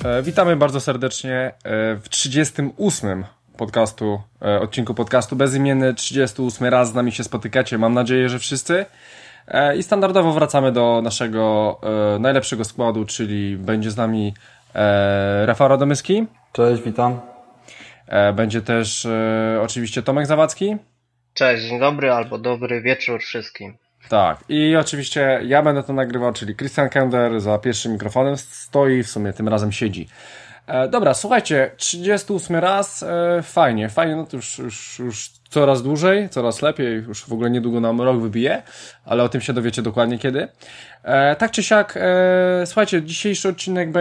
Witamy bardzo serdecznie w 38. odcinku podcastu Bezimienny. 38 raz z nami się spotykacie, mam nadzieję, że wszyscy. I standardowo wracamy do naszego najlepszego składu, czyli będzie z nami Rafał Radomyski. Cześć, witam. Będzie też oczywiście Tomek Zawadzki. Cześć, dzień dobry albo dobry wieczór wszystkim. Tak, i oczywiście ja będę to nagrywał, czyli Christian Kender za pierwszym mikrofonem stoi, w sumie tym razem siedzi. Dobra, słuchajcie, 38 raz, fajnie, no to już coraz dłużej, coraz lepiej, już w ogóle niedługo nam rok wybije, ale o tym się dowiecie dokładnie kiedy. Tak czy siak, słuchajcie, dzisiejszy odcinek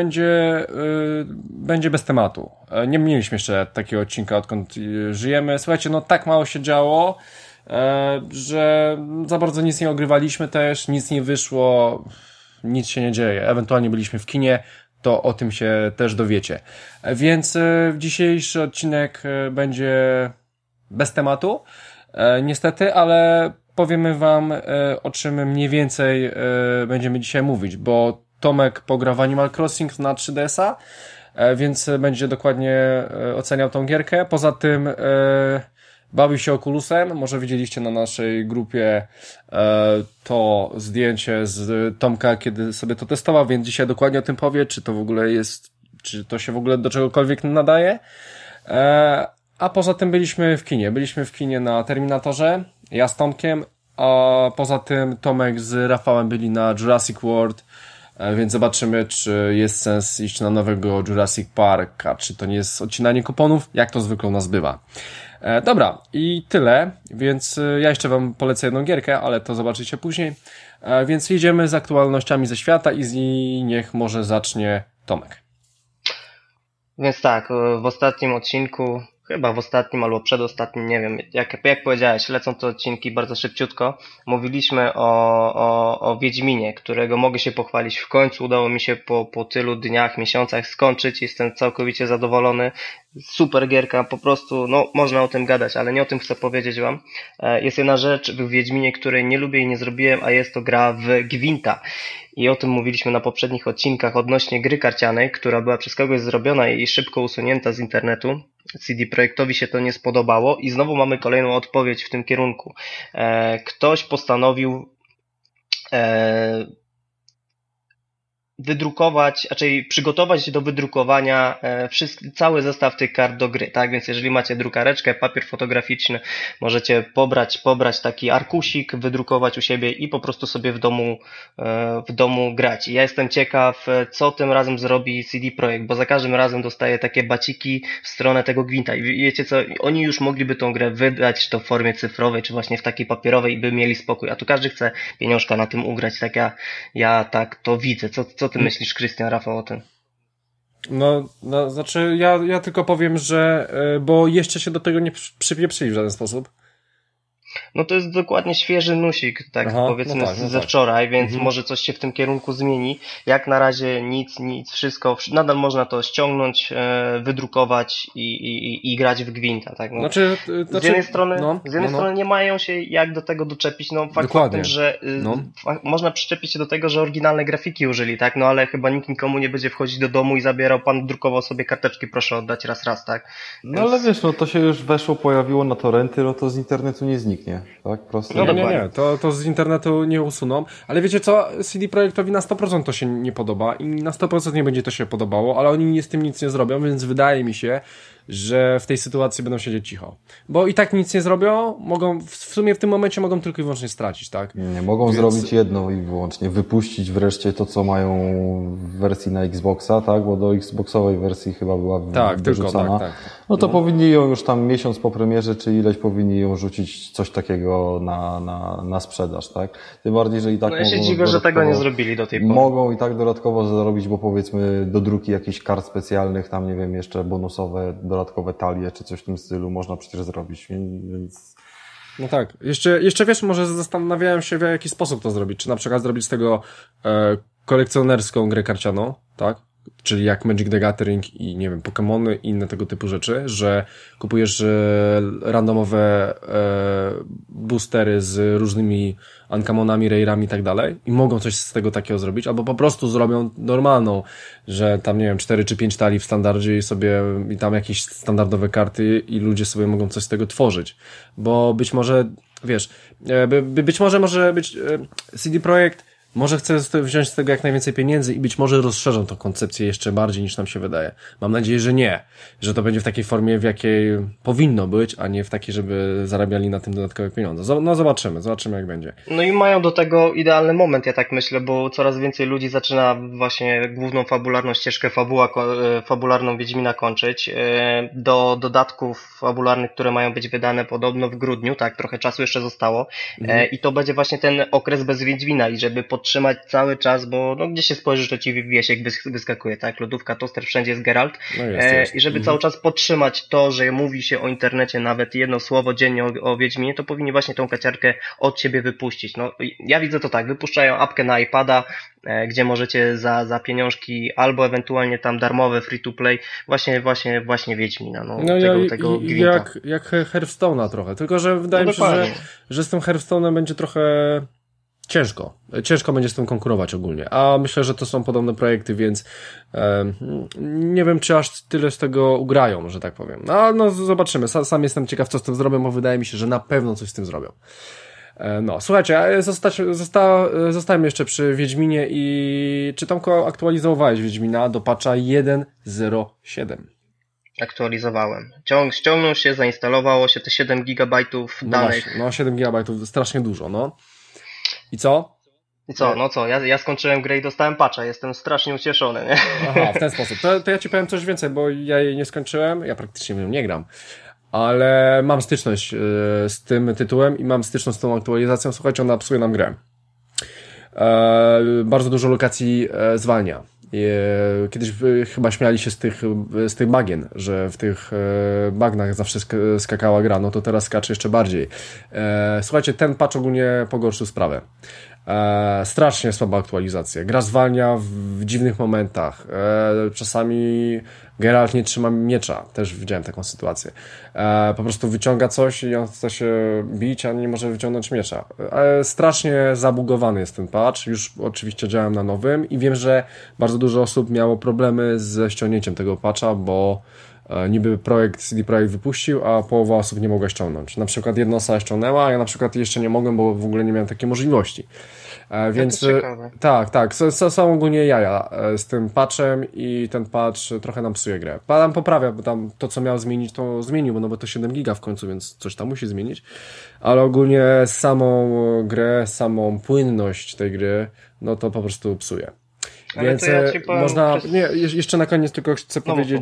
będzie bez tematu. Nie mieliśmy jeszcze takiego odcinka, odkąd żyjemy. Słuchajcie, no tak mało się działo, że za bardzo nic nie ogrywaliśmy też, nic nie wyszło, nic się nie dzieje. Ewentualnie byliśmy w kinie, to o tym się też dowiecie. Więc dzisiejszy odcinek będzie bez tematu, niestety, ale powiemy wam, o czym mniej więcej będziemy dzisiaj mówić, bo Tomek pogra w Animal Crossing na 3DS-a, więc będzie dokładnie oceniał tą gierkę. Poza tym bawił się Oculusem, może widzieliście na naszej grupie to zdjęcie z Tomka, kiedy sobie to testował, więc dzisiaj dokładnie o tym powie, czy to w ogóle jest, czy to się w ogóle do czegokolwiek nadaje. A poza tym byliśmy w kinie na Terminatorze, ja z Tomkiem, a poza tym Tomek z Rafałem byli na Jurassic World, więc zobaczymy, czy jest sens iść na nowego Jurassic Park, a czy to nie jest odcinanie kuponów, jak to zwykle u nas bywa. Dobra, i tyle, więc ja jeszcze wam polecę jedną gierkę, ale to zobaczycie później. Więc jedziemy z aktualnościami ze świata i niech może zacznie Tomek. Więc tak, w ostatnim odcinku, chyba w ostatnim albo przedostatnim, nie wiem, jak powiedziałeś, lecą te odcinki bardzo szybciutko. Mówiliśmy o Wiedźminie, którego mogę się pochwalić. W końcu udało mi się po tylu dniach, miesiącach skończyć. Jestem całkowicie zadowolony. Super gierka, po prostu, no można o tym gadać, ale nie o tym chcę powiedzieć wam. Jest jedna rzecz w Wiedźminie, której nie lubię i nie zrobiłem, a jest to gra w Gwinta. I o tym mówiliśmy na poprzednich odcinkach odnośnie gry karcianej, która była przez kogoś zrobiona i szybko usunięta z internetu. CD Projektowi się to nie spodobało i znowu mamy kolejną odpowiedź w tym kierunku. Ktoś postanowił wydrukować, raczej przygotować do wydrukowania cały zestaw tych kart do gry, tak? Więc jeżeli macie drukareczkę, papier fotograficzny, możecie pobrać taki arkusik, wydrukować u siebie i po prostu sobie w domu grać. I ja jestem ciekaw, co tym razem zrobi CD Projekt, bo za każdym razem dostaję takie baciki w stronę tego Gwinta i wiecie co, oni już mogliby tą grę wydać, czy to w formie cyfrowej, czy właśnie w takiej papierowej i by mieli spokój, a tu każdy chce pieniążka na tym ugrać, tak ja tak to widzę. Co ty myślisz, Krystian, Rafał, o tym? No, znaczy ja tylko powiem, że bo jeszcze się do tego nie przypieprzyli w żaden sposób. No to jest dokładnie świeży nusik, tak. Aha, powiedzmy no tak, ze wczoraj, więc może coś się w tym kierunku zmieni. Jak na razie nic, wszystko, nadal można to ściągnąć, wydrukować i grać w Gwinta, tak. No, z jednej strony nie mają się jak do tego doczepić, no fakt faktem, że można przyczepić się do tego, że oryginalne grafiki użyli, tak, no ale chyba nikt nikomu nie będzie wchodzić do domu i zabierał, pan drukował sobie karteczki, proszę oddać raz, tak. No ale wiesz, no to się już pojawiło na torrenty, no to z internetu nie zniknie. Tak, prosto. No nie, to z internetu nie usuną, ale wiecie co, CD Projektowi na 100% to się nie podoba i na 100% nie będzie to się podobało, ale oni z tym nic nie zrobią, więc wydaje mi się, że w tej sytuacji będą siedzieć cicho. Bo i tak nic nie zrobią, w sumie w tym momencie mogą tylko i wyłącznie stracić, tak? Nie, mogą zrobić jedno i wyłącznie, wypuścić wreszcie to, co mają w wersji na Xboxa, tak? Bo do Xboxowej wersji chyba była wyrzucana. Tak. No to powinni ją już tam miesiąc po premierze, czy ileś powinni ją rzucić coś takiego na sprzedaż, tak? Tym bardziej, że i tak ja się dziwię, że tego nie zrobili do tej pory. Mogą i tak dodatkowo zarobić, bo powiedzmy do druki jakichś kart specjalnych, tam nie wiem, jeszcze bonusowe, dodatkowe talie, czy coś w tym stylu można przecież zrobić, więc... No tak. Jeszcze wiesz, może zastanawiałem się, w jaki sposób to zrobić. Czy na przykład zrobić z tego kolekcjonerską grę karcianą, tak? czyli jak Magic the Gathering i nie wiem, Pokemony i inne tego typu rzeczy, że kupujesz randomowe boostery z różnymi uncommon-ami, rare'ami i tak dalej i mogą coś z tego takiego zrobić, albo po prostu zrobią normalną, że tam nie wiem, 4 czy 5 talii w standardzie i tam jakieś standardowe karty i ludzie sobie mogą coś z tego tworzyć, bo być może, wiesz, być może być CD Projekt może chce wziąć z tego jak najwięcej pieniędzy i być może rozszerzą tą koncepcję jeszcze bardziej niż nam się wydaje. Mam nadzieję, że nie. Że to będzie w takiej formie, w jakiej powinno być, a nie w takiej, żeby zarabiali na tym dodatkowe pieniądze. No zobaczymy jak będzie. No i mają do tego idealny moment, ja tak myślę, bo coraz więcej ludzi zaczyna właśnie główną fabularną ścieżkę fabularną Wiedźmina kończyć. Do dodatków fabularnych, które mają być wydane podobno w grudniu, tak, trochę czasu jeszcze zostało. I to będzie właśnie ten okres bez Wiedźmina i żeby podtrzymać cały czas, bo no gdzie się spojrzysz, to ci Wiesiek wyskakuje, tak? Lodówka, toster, wszędzie jest Geralt. No jest. I żeby cały czas podtrzymać to, że mówi się o internecie nawet jedno słowo dziennie o Wiedźminie, to powinni właśnie tą kaciarkę od siebie wypuścić. No ja widzę to tak, wypuszczają apkę na iPada, gdzie możecie za pieniążki albo ewentualnie tam darmowe free to play właśnie Wiedźmina. Tego jak Hearthstone'a trochę, tylko że wydaje mi się, że z tym Hearthstone'em będzie trochę ciężko będzie z tym konkurować ogólnie, a myślę, że to są podobne projekty, więc nie wiem, czy aż tyle z tego ugrają, że tak powiem. No zobaczymy, sam jestem ciekaw, co z tym zrobią, bo wydaje mi się, że na pewno coś z tym zrobią. No, słuchajcie, zostałem jeszcze przy Wiedźminie i czy Tomku aktualizowałeś Wiedźmina do patcha 1.07? Aktualizowałem. Ściągnął się, zainstalowało się te 7 GB danych. No 7 GB, strasznie dużo, no. I co? Ja skończyłem grę i dostałem patcha, jestem strasznie ucieszony, nie? Aha, w ten sposób. To ja ci powiem coś więcej, bo ja jej nie skończyłem, ja praktycznie w nią nie gram. Ale mam styczność z tym tytułem i mam styczność z tą aktualizacją. Słuchajcie, ona psuje nam grę. Bardzo dużo lokacji zwalnia. Kiedyś chyba śmiali się z tych bagien, że w tych bagnach zawsze skakała gra, no to teraz skacze jeszcze bardziej. Słuchajcie, ten patch ogólnie pogorszył sprawę. Strasznie słaba aktualizacja. Gra zwalnia w dziwnych momentach. Czasami Geralt nie trzyma miecza. Też widziałem taką sytuację. Po prostu wyciąga coś i on chce się bić, a nie może wyciągnąć miecza. Strasznie zabugowany jest ten patch. Już oczywiście działam na nowym i wiem, że bardzo dużo osób miało problemy ze ściągnięciem tego patcha, bo niby CD Projekt wypuścił, a połowa osób nie mogła ściągnąć. Na przykład jedna osoba ściągnęła, a ja na przykład jeszcze nie mogłem, bo w ogóle nie miałem takiej możliwości. Więc tak, są ogólnie jaja z tym patchem i ten patch trochę nam psuje grę. Tam poprawia, bo tam to, co miał zmienić, to zmienił, no bo to 7 giga w końcu, więc coś tam musi zmienić. Ale ogólnie samą grę, samą płynność tej gry, no to po prostu psuje. Ale więc jeszcze na koniec tylko chcę powiedzieć,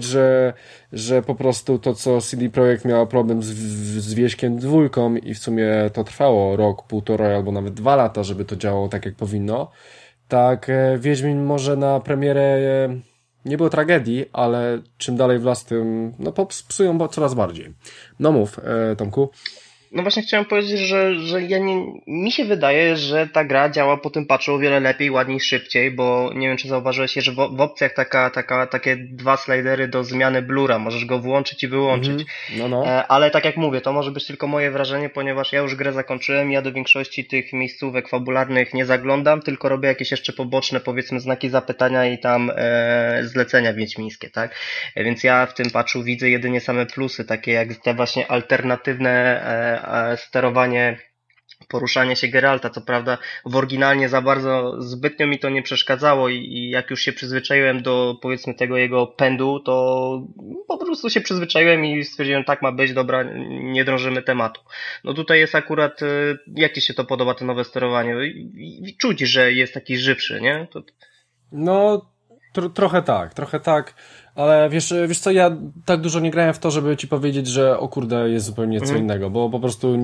że po prostu to, co CD Projekt miał problem z Wieśkiem 2 i w sumie to trwało rok, półtora albo nawet 2 lata, żeby to działało tak, jak powinno, tak Wiedźmin może na premierę nie było tragedii, ale czym dalej w las, tym psują coraz bardziej. No mów, Tomku. No właśnie chciałem powiedzieć, że mi się wydaje, że ta gra działa po tym patchu o wiele lepiej, ładniej, szybciej, bo nie wiem, czy zauważyłeś, że w opcjach takie 2 slidery do zmiany blura, możesz go włączyć i wyłączyć. Ale tak jak mówię, to może być tylko moje wrażenie, ponieważ ja już grę zakończyłem, ja do większości tych miejscówek fabularnych nie zaglądam, tylko robię jakieś jeszcze poboczne, powiedzmy, znaki zapytania i tam zlecenia wiedźmińskie, tak? Więc ja w tym patchu widzę jedynie same plusy, takie jak te właśnie alternatywne sterowanie, poruszanie się Geralta. Co prawda w oryginalnie za bardzo zbytnio mi to nie przeszkadzało i jak już się przyzwyczaiłem do, powiedzmy, tego jego pędu, to po prostu się przyzwyczaiłem i stwierdziłem, tak ma być, dobra, nie drążymy tematu. No tutaj jest akurat, jak ci się to podoba, to nowe sterowanie? I czuć, że jest taki żywszy, nie? No, trochę tak. Ale wiesz co, ja tak dużo nie grałem w to, żeby ci powiedzieć, że o kurde, jest zupełnie co innego, bo po prostu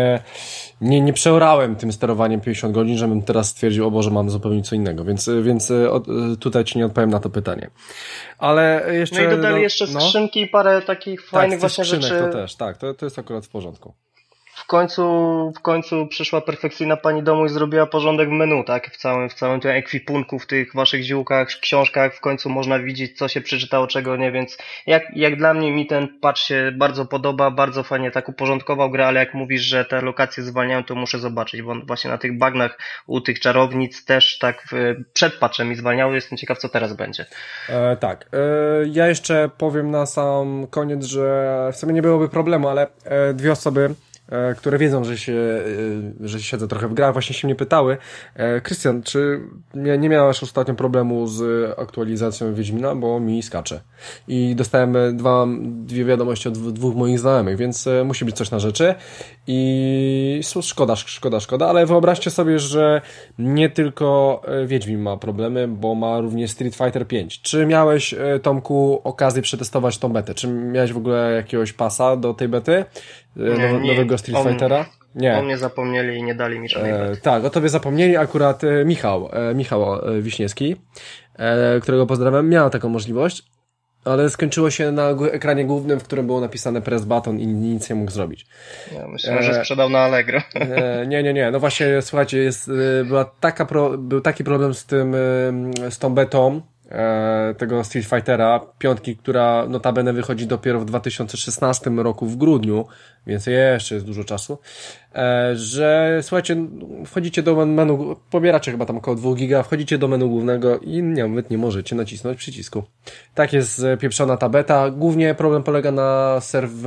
nie przeorałem tym sterowaniem 50 godzin, żebym teraz stwierdził, o Boże, mam zupełnie co innego, więc tutaj ci nie odpowiem na to pytanie. Ale jeszcze... No i dodali jeszcze skrzynki i parę takich fajnych właśnie skrzynek rzeczy. To też, tak, to jest akurat w porządku. w końcu przyszła perfekcyjna pani domu i zrobiła porządek w menu, tak? W całym tym ekwipunku, w tych waszych ziółkach, książkach, w końcu można widzieć, co się przeczytało, czego nie, więc jak dla mnie mi ten patch się bardzo podoba, bardzo fajnie tak uporządkował grę, ale jak mówisz, że te lokacje zwalniają, to muszę zobaczyć, bo właśnie na tych bagnach u tych czarownic też tak przed patchem mi zwalniały, jestem ciekaw, co teraz będzie. Tak, ja jeszcze powiem na sam koniec, że w sumie nie byłoby problemu, ale dwie osoby, które wiedzą, że siedzę trochę w grach, właśnie się mnie pytały. Krystian, czy nie miałeś ostatnio problemu z aktualizacją Wiedźmina, bo mi skacze. I dostałem dwie wiadomości od dwóch moich znajomych, więc musi być coś na rzeczy. I szkoda, ale wyobraźcie sobie, że nie tylko Wiedźmin ma problemy, bo ma również Street Fighter 5. Czy miałeś, Tomku, okazję przetestować tą betę? Czy miałeś w ogóle jakiegoś pasa do tej bety? Nowego Street Fightera? Nie. O mnie zapomnieli i nie dali mi żadnej bety. Tak, o tobie zapomnieli akurat Michał Wiśniewski, którego pozdrawiam, miał taką możliwość, ale skończyło się na ekranie głównym, w którym było napisane press button i nic nie mógł zrobić. Ja myślę, że sprzedał na Allegro. Nie. No właśnie, słuchajcie, był taki problem z tą betą tego Street Fightera 5, która notabene wychodzi dopiero w 2016 roku w grudniu, więc jeszcze jest dużo czasu, że słuchajcie, wchodzicie do menu, pobieracie chyba tam około 2 giga, wchodzicie do menu głównego i nawet nie możecie nacisnąć przycisku. Tak jest pieprzona ta beta. Głównie problem polega na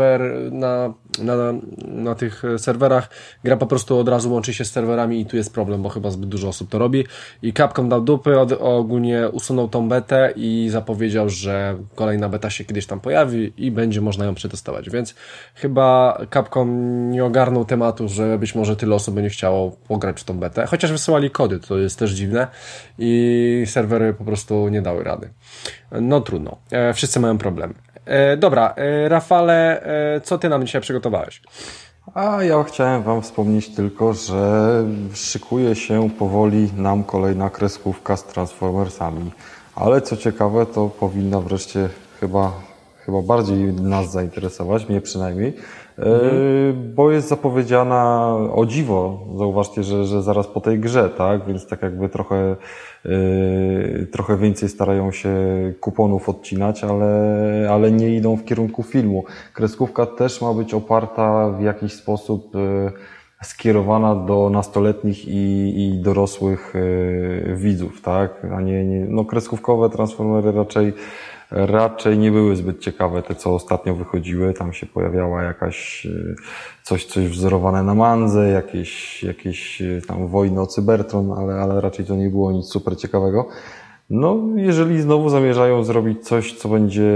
na tych serwerach. Gra po prostu od razu łączy się z serwerami i tu jest problem, bo chyba zbyt dużo osób to robi. I Capcom dał dupy, ogólnie usunął tą betę i zapowiedział, że kolejna beta się kiedyś tam pojawi i będzie można ją przetestować. Więc chyba Capcom nie ogarnął tematu, że być może tyle osób będzie chciało pograć w tą betę. Chociaż wysyłali kody, to jest też dziwne i serwery po prostu nie dały rady. No trudno. Wszyscy mają problem. Dobra, Rafale, co ty nam dzisiaj przygotowałeś? A ja chciałem wam wspomnieć tylko, że szykuje się powoli nam kolejna kreskówka z Transformersami. Ale co ciekawe, to powinna wreszcie chyba bardziej nas zainteresować, mnie przynajmniej, bo jest zapowiedziana, o dziwo, zauważcie, że zaraz po tej grze, tak, więc tak jakby trochę więcej starają się kuponów odcinać, ale nie idą w kierunku filmu. Kreskówka też ma być oparta w jakiś sposób, skierowana do nastoletnich i dorosłych widzów, tak, a no kreskówkowe Transformery raczej nie były zbyt ciekawe, te co ostatnio wychodziły, tam się pojawiała jakaś coś wzorowane na Mandze, jakieś tam wojny o Cybertron, ale raczej to nie było nic super ciekawego. No, jeżeli znowu zamierzają zrobić coś, co będzie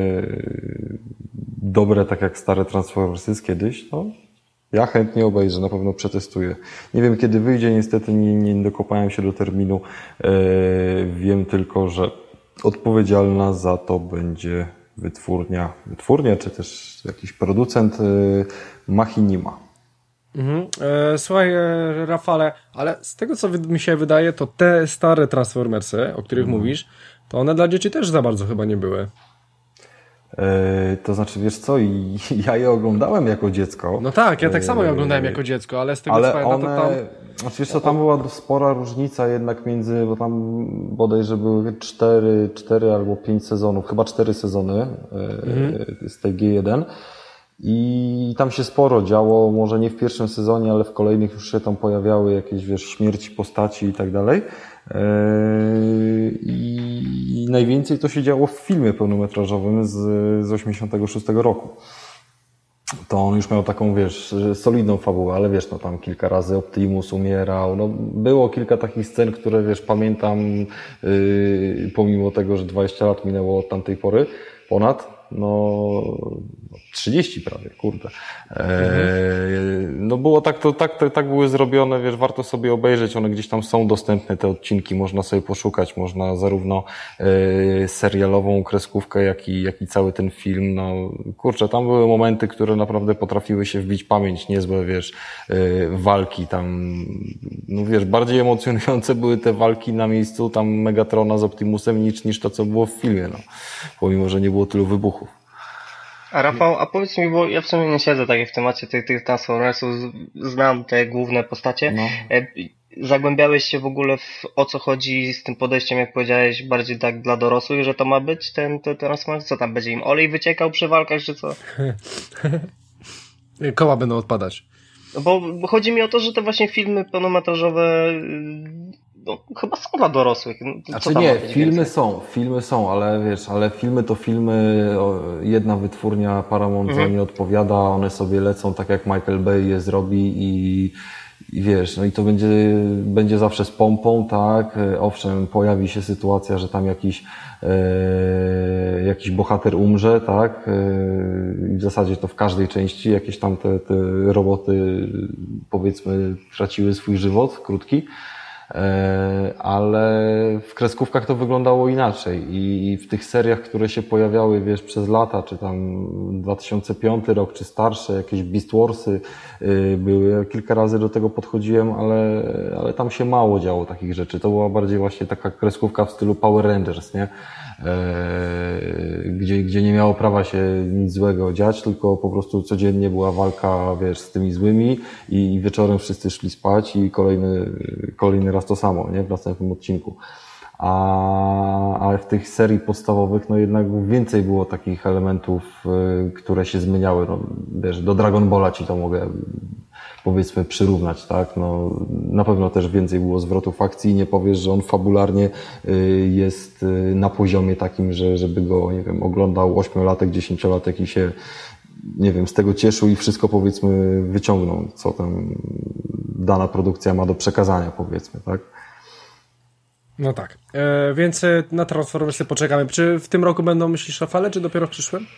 dobre, tak jak stare Transformersy kiedyś, no ja chętnie obejrzę, na pewno przetestuję. Nie wiem kiedy wyjdzie, niestety nie dokopałem się do terminu. Wiem tylko, że odpowiedzialna za to będzie wytwórnia czy też jakiś producent Machinima. Słuchaj, Rafale, ale z tego co mi się wydaje, to te stare Transformersy, o których mówisz, to one dla dzieci też za bardzo chyba nie były. To znaczy, wiesz co, ja je oglądałem jako dziecko. No tak, ja tak samo je oglądałem jako dziecko, ale z tego co pamiętam, to tam... Znaczy, wiesz co, tam była spora różnica jednak między, bo tam bodajże były 4 albo 5 sezonów, chyba 4 sezony z tej G1 i tam się sporo działo, może nie w pierwszym sezonie, ale w kolejnych już się tam pojawiały jakieś, wiesz, śmierci postaci i tak dalej. I najwięcej to się działo w filmie pełnometrażowym z 86 roku. To on już miał taką, wiesz, solidną fabułę, ale wiesz, no tam kilka razy Optimus umierał, no było kilka takich scen, które, wiesz, pamiętam, pomimo tego, że 20 lat minęło od tamtej pory, ponad, no 30 prawie, kurde. No było tak były zrobione, wiesz, warto sobie obejrzeć, one gdzieś tam są dostępne, te odcinki, można sobie poszukać, można zarówno serialową kreskówkę, jak i cały ten film, no kurczę, tam były momenty, które naprawdę potrafiły się wbić w pamięć, niezłe, wiesz, walki tam, no wiesz, bardziej emocjonujące były te walki na miejscu tam Megatrona z Optimusem niż to, co było w filmie, no, pomimo, że nie było tylu wybuchów. A Rafał, a powiedz mi, bo ja w sumie nie siedzę tak w temacie tych Transformersów, znam te główne postacie. No. Zagłębiałeś się w ogóle o co chodzi z tym podejściem, jak powiedziałeś, bardziej tak dla dorosłych, że to ma być ten Transformers? Co tam, będzie im olej wyciekał przy walkach, czy co? Koła będą odpadać. Bo chodzi mi o to, że te właśnie filmy pełnometrażowe no, chyba są dla dorosłych. Znaczy nie, filmy są, ale wiesz, filmy to filmy, jedna wytwórnia Paramount za nie odpowiada, one sobie lecą tak jak Michael Bay je zrobi i wiesz, no i to będzie zawsze z pompą, tak, owszem, pojawi się sytuacja, że tam jakiś bohater umrze, tak, i w zasadzie to w każdej części jakieś tam te roboty, powiedzmy, traciły swój żywot krótki, ale w kreskówkach to wyglądało inaczej i w tych seriach, które się pojawiały, wiesz, przez lata, czy tam 2005 rok, czy starsze, jakieś Beast Warsy były, ja kilka razy do tego podchodziłem, ale tam się mało działo takich rzeczy, to była bardziej właśnie taka kreskówka w stylu Power Rangers, nie? Gdzie nie miało prawa się nic złego dziać, tylko po prostu codziennie była walka, wiesz, z tymi złymi i wieczorem wszyscy szli spać i kolejny raz to samo, nie? W następnym odcinku. Ale w tych serii podstawowych, no jednak więcej było takich elementów, które się zmieniały, no wiesz, do Dragon Balla ci to mogę, powiedzmy, przyrównać, tak? No, na pewno też więcej było zwrotów akcji i nie powiesz, że on fabularnie jest na poziomie takim, żeby go, nie wiem, oglądał 8-latek, 10-latek i się, nie wiem, z tego cieszył i wszystko, powiedzmy, wyciągnął, co tam dana produkcja ma do przekazania, powiedzmy, tak? No tak. Więc na Transformersy poczekamy. Czy w tym roku będą, myślisz, Rafale, czy dopiero w przyszłym?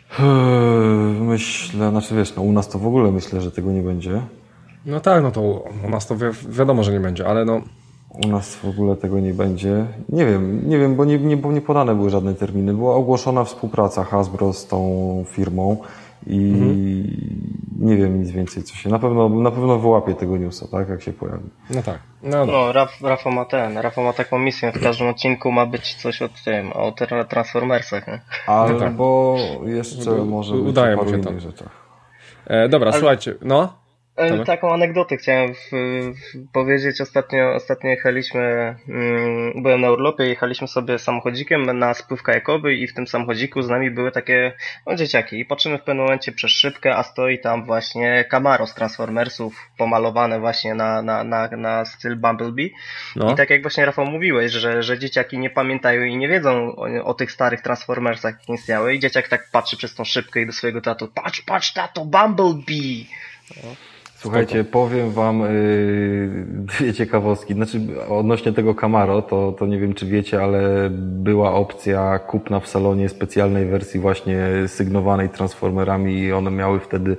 Myślę, znaczy wiesz, no u nas to w ogóle myślę, że tego nie będzie. No tak, no to u nas to wiadomo, że nie będzie, ale no... U nas w ogóle tego nie będzie. Nie wiem, bo nie podane były żadne terminy. Była ogłoszona współpraca Hasbro z tą firmą i nie wiem nic więcej, co się... Na pewno wyłapie tego newsa, tak, jak się pojawi. No tak. No, Rafał ma taką misję, w każdym odcinku ma być coś o Transformersach, nie? Albo jeszcze może być udaje o paru mu się innych rzeczach. Dobra, słuchajcie, no. Taką anegdotę chciałem powiedzieć. Ostatnio jechaliśmy, byłem na urlopie, jechaliśmy sobie samochodzikiem na spływ kajakowy i w tym samochodziku z nami były takie dzieciaki i patrzymy w pewnym momencie przez szybkę, a stoi tam właśnie Camaro z Transformersów pomalowane właśnie na styl Bumblebee. No. I tak jak właśnie Rafał mówiłeś, że dzieciaki nie pamiętają i nie wiedzą o tych starych Transformersach, jak istniały i dzieciak tak patrzy przez tą szybkę i do swojego tatu, patrz tato, Bumblebee! No. Słuchajcie, powiem wam dwie ciekawostki. Znaczy, odnośnie tego Camaro, to nie wiem, czy wiecie, ale była opcja kupna w salonie specjalnej wersji właśnie sygnowanej Transformerami i one miały wtedy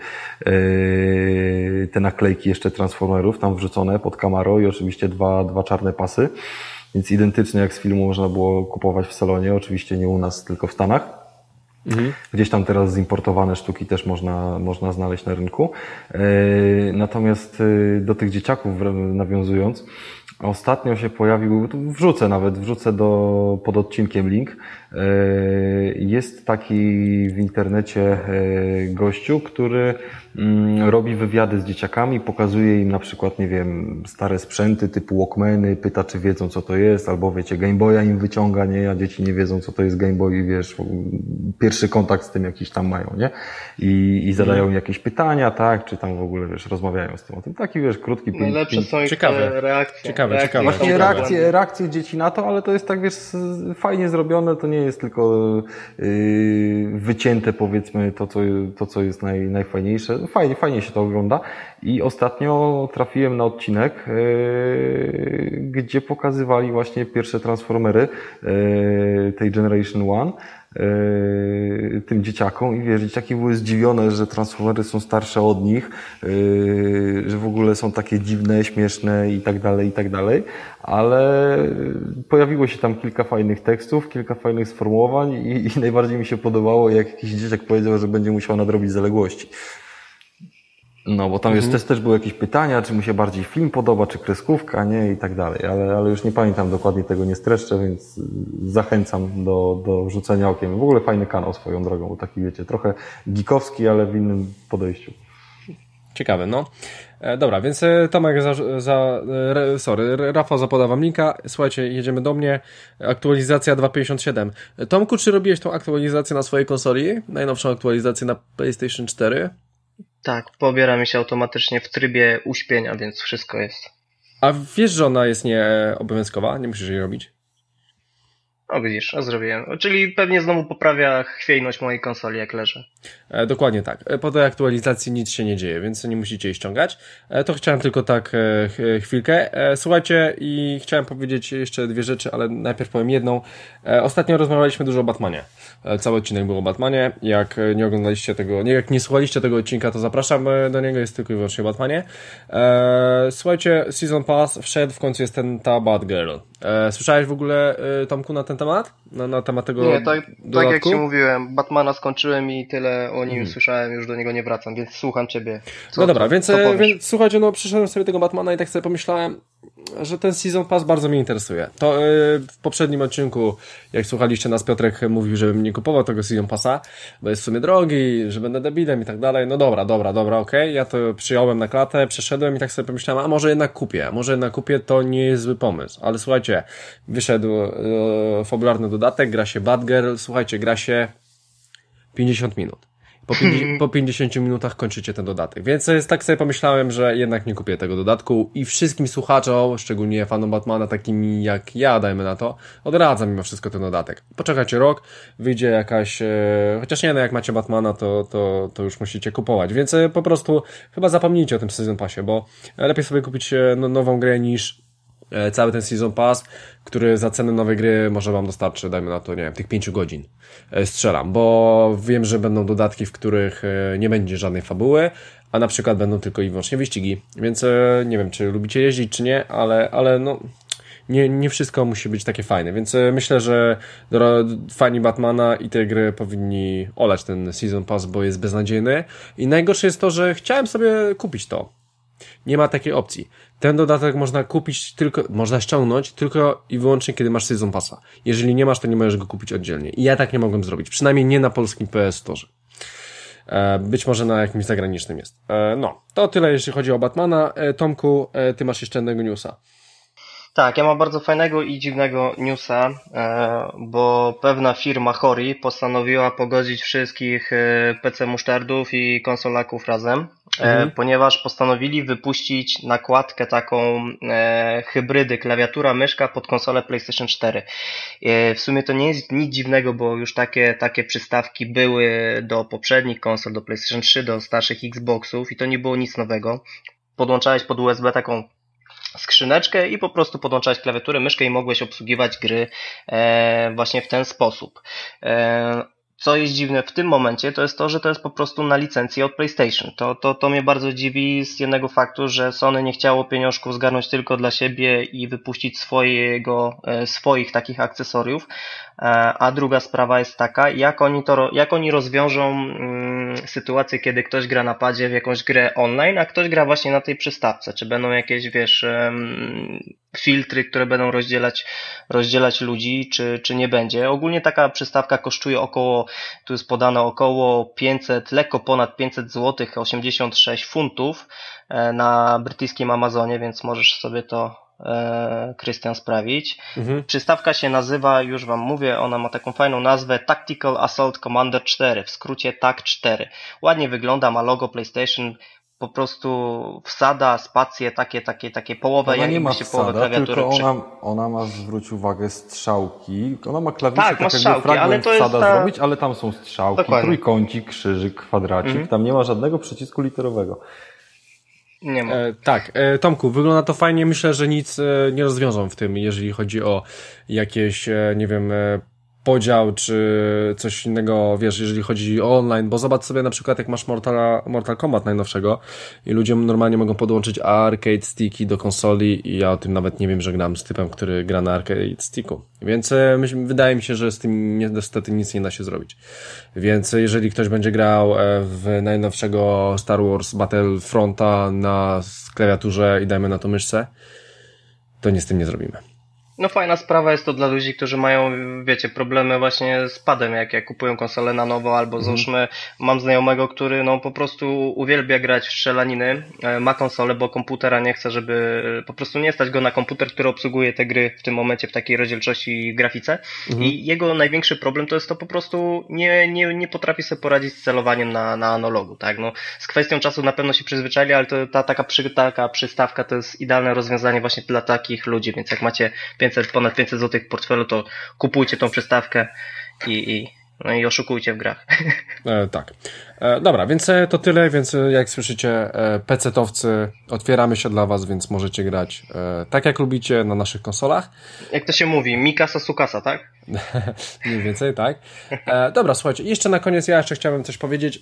te naklejki jeszcze Transformerów tam wrzucone pod Camaro i oczywiście dwa czarne pasy. Więc identycznie jak z filmu można było kupować w salonie, oczywiście nie u nas, tylko w Stanach. Gdzieś tam teraz zimportowane sztuki też można znaleźć na rynku. Natomiast do tych dzieciaków nawiązując, ostatnio się pojawił, wrzucę pod odcinkiem link. Jest taki w internecie gościu, który robi wywiady z dzieciakami, pokazuje im na przykład, nie wiem, stare sprzęty typu Walkmany, pyta, czy wiedzą, co to jest, albo wiecie, Game Boya im wyciąga, nie, a dzieci nie wiedzą, co to jest Game Boy i wiesz, pierwszy kontakt z tym jakiś tam mają, nie? I zadają im jakieś pytania, tak, czy tam w ogóle, wiesz, rozmawiają z tym o tym. Taki, wiesz, krótki... Najlepsze są ich reakcje. Ciekawe. Właśnie reakcje dzieci na to, ale to jest tak, wiesz, fajnie zrobione, to nie jest tylko wycięte, powiedzmy, to co jest najfajniejsze. Fajnie się to ogląda. I ostatnio trafiłem na odcinek, gdzie pokazywali właśnie pierwsze Transformery tej Generation One tym dzieciakom i wiesz, dzieciaki były zdziwione, że Transformery są starsze od nich, że w ogóle są takie dziwne, śmieszne i tak dalej, ale pojawiło się tam kilka fajnych tekstów, kilka fajnych sformułowań i najbardziej mi się podobało, jak jakiś dzieciak powiedział, że będzie musiał nadrobić zaległości. No, bo tam też były jakieś pytania, czy mu się bardziej film podoba, czy kreskówka, nie, i tak dalej, ale już nie pamiętam dokładnie, tego nie streszczę, więc zachęcam do rzucenia okiem. W ogóle fajny kanał swoją drogą, bo taki, wiecie, trochę geekowski, ale w innym podejściu. Ciekawe, no. Dobra, więc Tomek Rafał zapoda wam linka. Słuchajcie, jedziemy do mnie. Aktualizacja 2.57. Tomku, czy robiłeś tą aktualizację na swojej konsoli? Najnowszą aktualizację na PlayStation 4? Tak, pobiera mi się automatycznie w trybie uśpienia, więc wszystko jest. A wiesz, że ona jest nieobowiązkowa? Nie musisz jej robić? No widzisz, zrobiłem. Czyli pewnie znowu poprawia chwiejność mojej konsoli, jak leży. Dokładnie tak. Po tej aktualizacji nic się nie dzieje, więc nie musicie jej ściągać. To chciałem tylko tak chwilkę. Słuchajcie, i chciałem powiedzieć jeszcze dwie rzeczy, ale najpierw powiem jedną. Ostatnio rozmawialiśmy dużo o Batmanie. Cały odcinek był o Batmanie. Jak nie oglądaliście tego, jak nie słuchaliście tego odcinka, to zapraszam do niego, jest tylko i wyłącznie o Batmanie. Słuchajcie, Season Pass wszedł, w końcu jest ta Batgirl. Słyszałeś w ogóle, Tomku, na ten temat? Na temat tego Nie, tak jak ci mówiłem, Batmana skończyłem i tyle o nim słyszałem, już do niego nie wracam, więc słucham ciebie. No dobra, więc słuchajcie, przyszedłem sobie tego Batmana i tak sobie pomyślałem, że ten Season Pass bardzo mnie interesuje. To w poprzednim odcinku, jak słuchaliście nas, Piotrek mówił, żebym nie kupował tego Season Passa, bo jest w sumie drogi, że będę debilem i tak dalej. No dobra, okej. Ja to przyjąłem na klatę, przeszedłem i tak sobie pomyślałem, a może jednak kupię, to nie jest zły pomysł. Ale słuchajcie, wyszedł fabularny dodatek, gra się Batgirl, słuchajcie, gra się 50 minut. Po 50 minutach kończycie ten dodatek. Więc tak sobie pomyślałem, że jednak nie kupię tego dodatku i wszystkim słuchaczom, szczególnie fanom Batmana, takimi jak ja, dajmy na to, odradzam mimo wszystko ten dodatek. Poczekajcie rok, wyjdzie jakaś, chociaż nie, no jak macie Batmana, to już musicie kupować. Więc po prostu chyba zapomnijcie o tym Season Passie, bo lepiej sobie kupić nową grę niż cały ten Season Pass, który za cenę nowej gry może wam dostarczy, dajmy na to, nie wiem, tych 5 godzin. Strzelam, bo wiem, że będą dodatki, w których nie będzie żadnej fabuły, a na przykład będą tylko i wyłącznie wyścigi, więc nie wiem, czy lubicie jeździć, czy nie, ale no nie wszystko musi być takie fajne, więc myślę, że fani Batmana i tej gry powinni olać ten Season Pass, bo jest beznadziejny i najgorsze jest to, że chciałem sobie kupić to. Nie ma takiej opcji. Ten dodatek można ściągnąć tylko i wyłącznie, kiedy masz Season Passa. Jeżeli nie masz, to nie możesz go kupić oddzielnie. I ja tak nie mogłem zrobić. Przynajmniej nie na polskim PS Store. Być może na jakimś zagranicznym jest. No, to tyle, jeśli chodzi o Batmana. Tomku, ty masz jeszcze jednego newsa. Tak, ja mam bardzo fajnego i dziwnego newsa, bo pewna firma Hori postanowiła pogodzić wszystkich PC musztardów i konsolaków razem, ponieważ postanowili wypuścić nakładkę taką hybrydy klawiatura, myszka pod konsolę PlayStation 4. W sumie to nie jest nic dziwnego, bo już takie przystawki były do poprzednich konsol, do PlayStation 3, do starszych Xboxów i to nie było nic nowego. Podłączałeś pod USB taką skrzyneczkę i po prostu podłączałeś klawiaturę, myszkę i mogłeś obsługiwać gry właśnie w ten sposób. Co jest dziwne w tym momencie, to jest to, że to jest po prostu na licencję od PlayStation. To mnie bardzo dziwi z jednego faktu, że Sony nie chciało pieniążków zgarnąć tylko dla siebie i wypuścić swoich takich akcesoriów. A druga sprawa jest taka, jak oni rozwiążą sytuację, kiedy ktoś gra na padzie w jakąś grę online, a ktoś gra właśnie na tej przystawce. Czy będą jakieś, filtry, które będą rozdzielać ludzi, czy nie będzie. Ogólnie taka przystawka kosztuje tu jest podane około 500, lekko ponad 500 zł, 86 funtów na brytyjskim Amazonie, więc możesz sobie to, Krystian, sprawdzić. Przystawka się nazywa, już wam mówię, ona ma taką fajną nazwę Tactical Assault Commander 4, w skrócie TAC 4. Ładnie wygląda, ma logo PlayStation, po prostu wsada, spacje, takie połowę, ona nie ma się połowę klawiatury. Tylko ona ma, zwróć uwagę, strzałki. Ona ma klawisze, tak ma strzałki, fragment ale to jest zrobić, ale tam są strzałki, dokładnie. Trójkącik, krzyżyk, kwadracik. Tam nie ma żadnego przycisku literowego. Nie ma. Tak, Tomku, wygląda to fajnie. Myślę, że nic nie rozwiążą w tym, jeżeli chodzi o jakieś, nie wiem, podział, czy coś innego, wiesz, jeżeli chodzi o online, bo zobacz sobie na przykład, jak masz Mortal Kombat najnowszego i ludzie normalnie mogą podłączyć arcade sticki do konsoli i ja o tym nawet nie wiem, że gram z typem, który gra na arcade sticku. Więc wydaje mi się, że z tym niestety nic nie da się zrobić. Więc jeżeli ktoś będzie grał w najnowszego Star Wars Battlefronta na klawiaturze i dajmy na to myszce, to nic z tym nie zrobimy. No fajna sprawa jest to dla ludzi, którzy mają, wiecie, problemy właśnie z padem, jak kupują konsolę na nowo, albo załóżmy, mam znajomego, który no po prostu uwielbia grać w strzelaniny, ma konsolę, bo komputera nie chce, żeby po prostu nie stać go na komputer, który obsługuje te gry w tym momencie w takiej rozdzielczości i grafice. I jego największy problem to jest to po prostu nie potrafi sobie poradzić z celowaniem na analogu, tak? No, z kwestią czasu na pewno się przyzwyczaili, ale to taka przystawka to jest idealne rozwiązanie właśnie dla takich ludzi, więc jak macie ponad 500 zł w portfelu, to kupujcie tą przystawkę i oszukujcie w grach. Tak. Dobra, więc to tyle, więc jak słyszycie, PC-towcy, otwieramy się dla was, więc możecie grać tak jak lubicie na naszych konsolach. Jak to się mówi, Mikasa Sukasa, tak? Mniej więcej, tak. Dobra, słuchajcie, jeszcze na koniec ja jeszcze chciałem coś powiedzieć.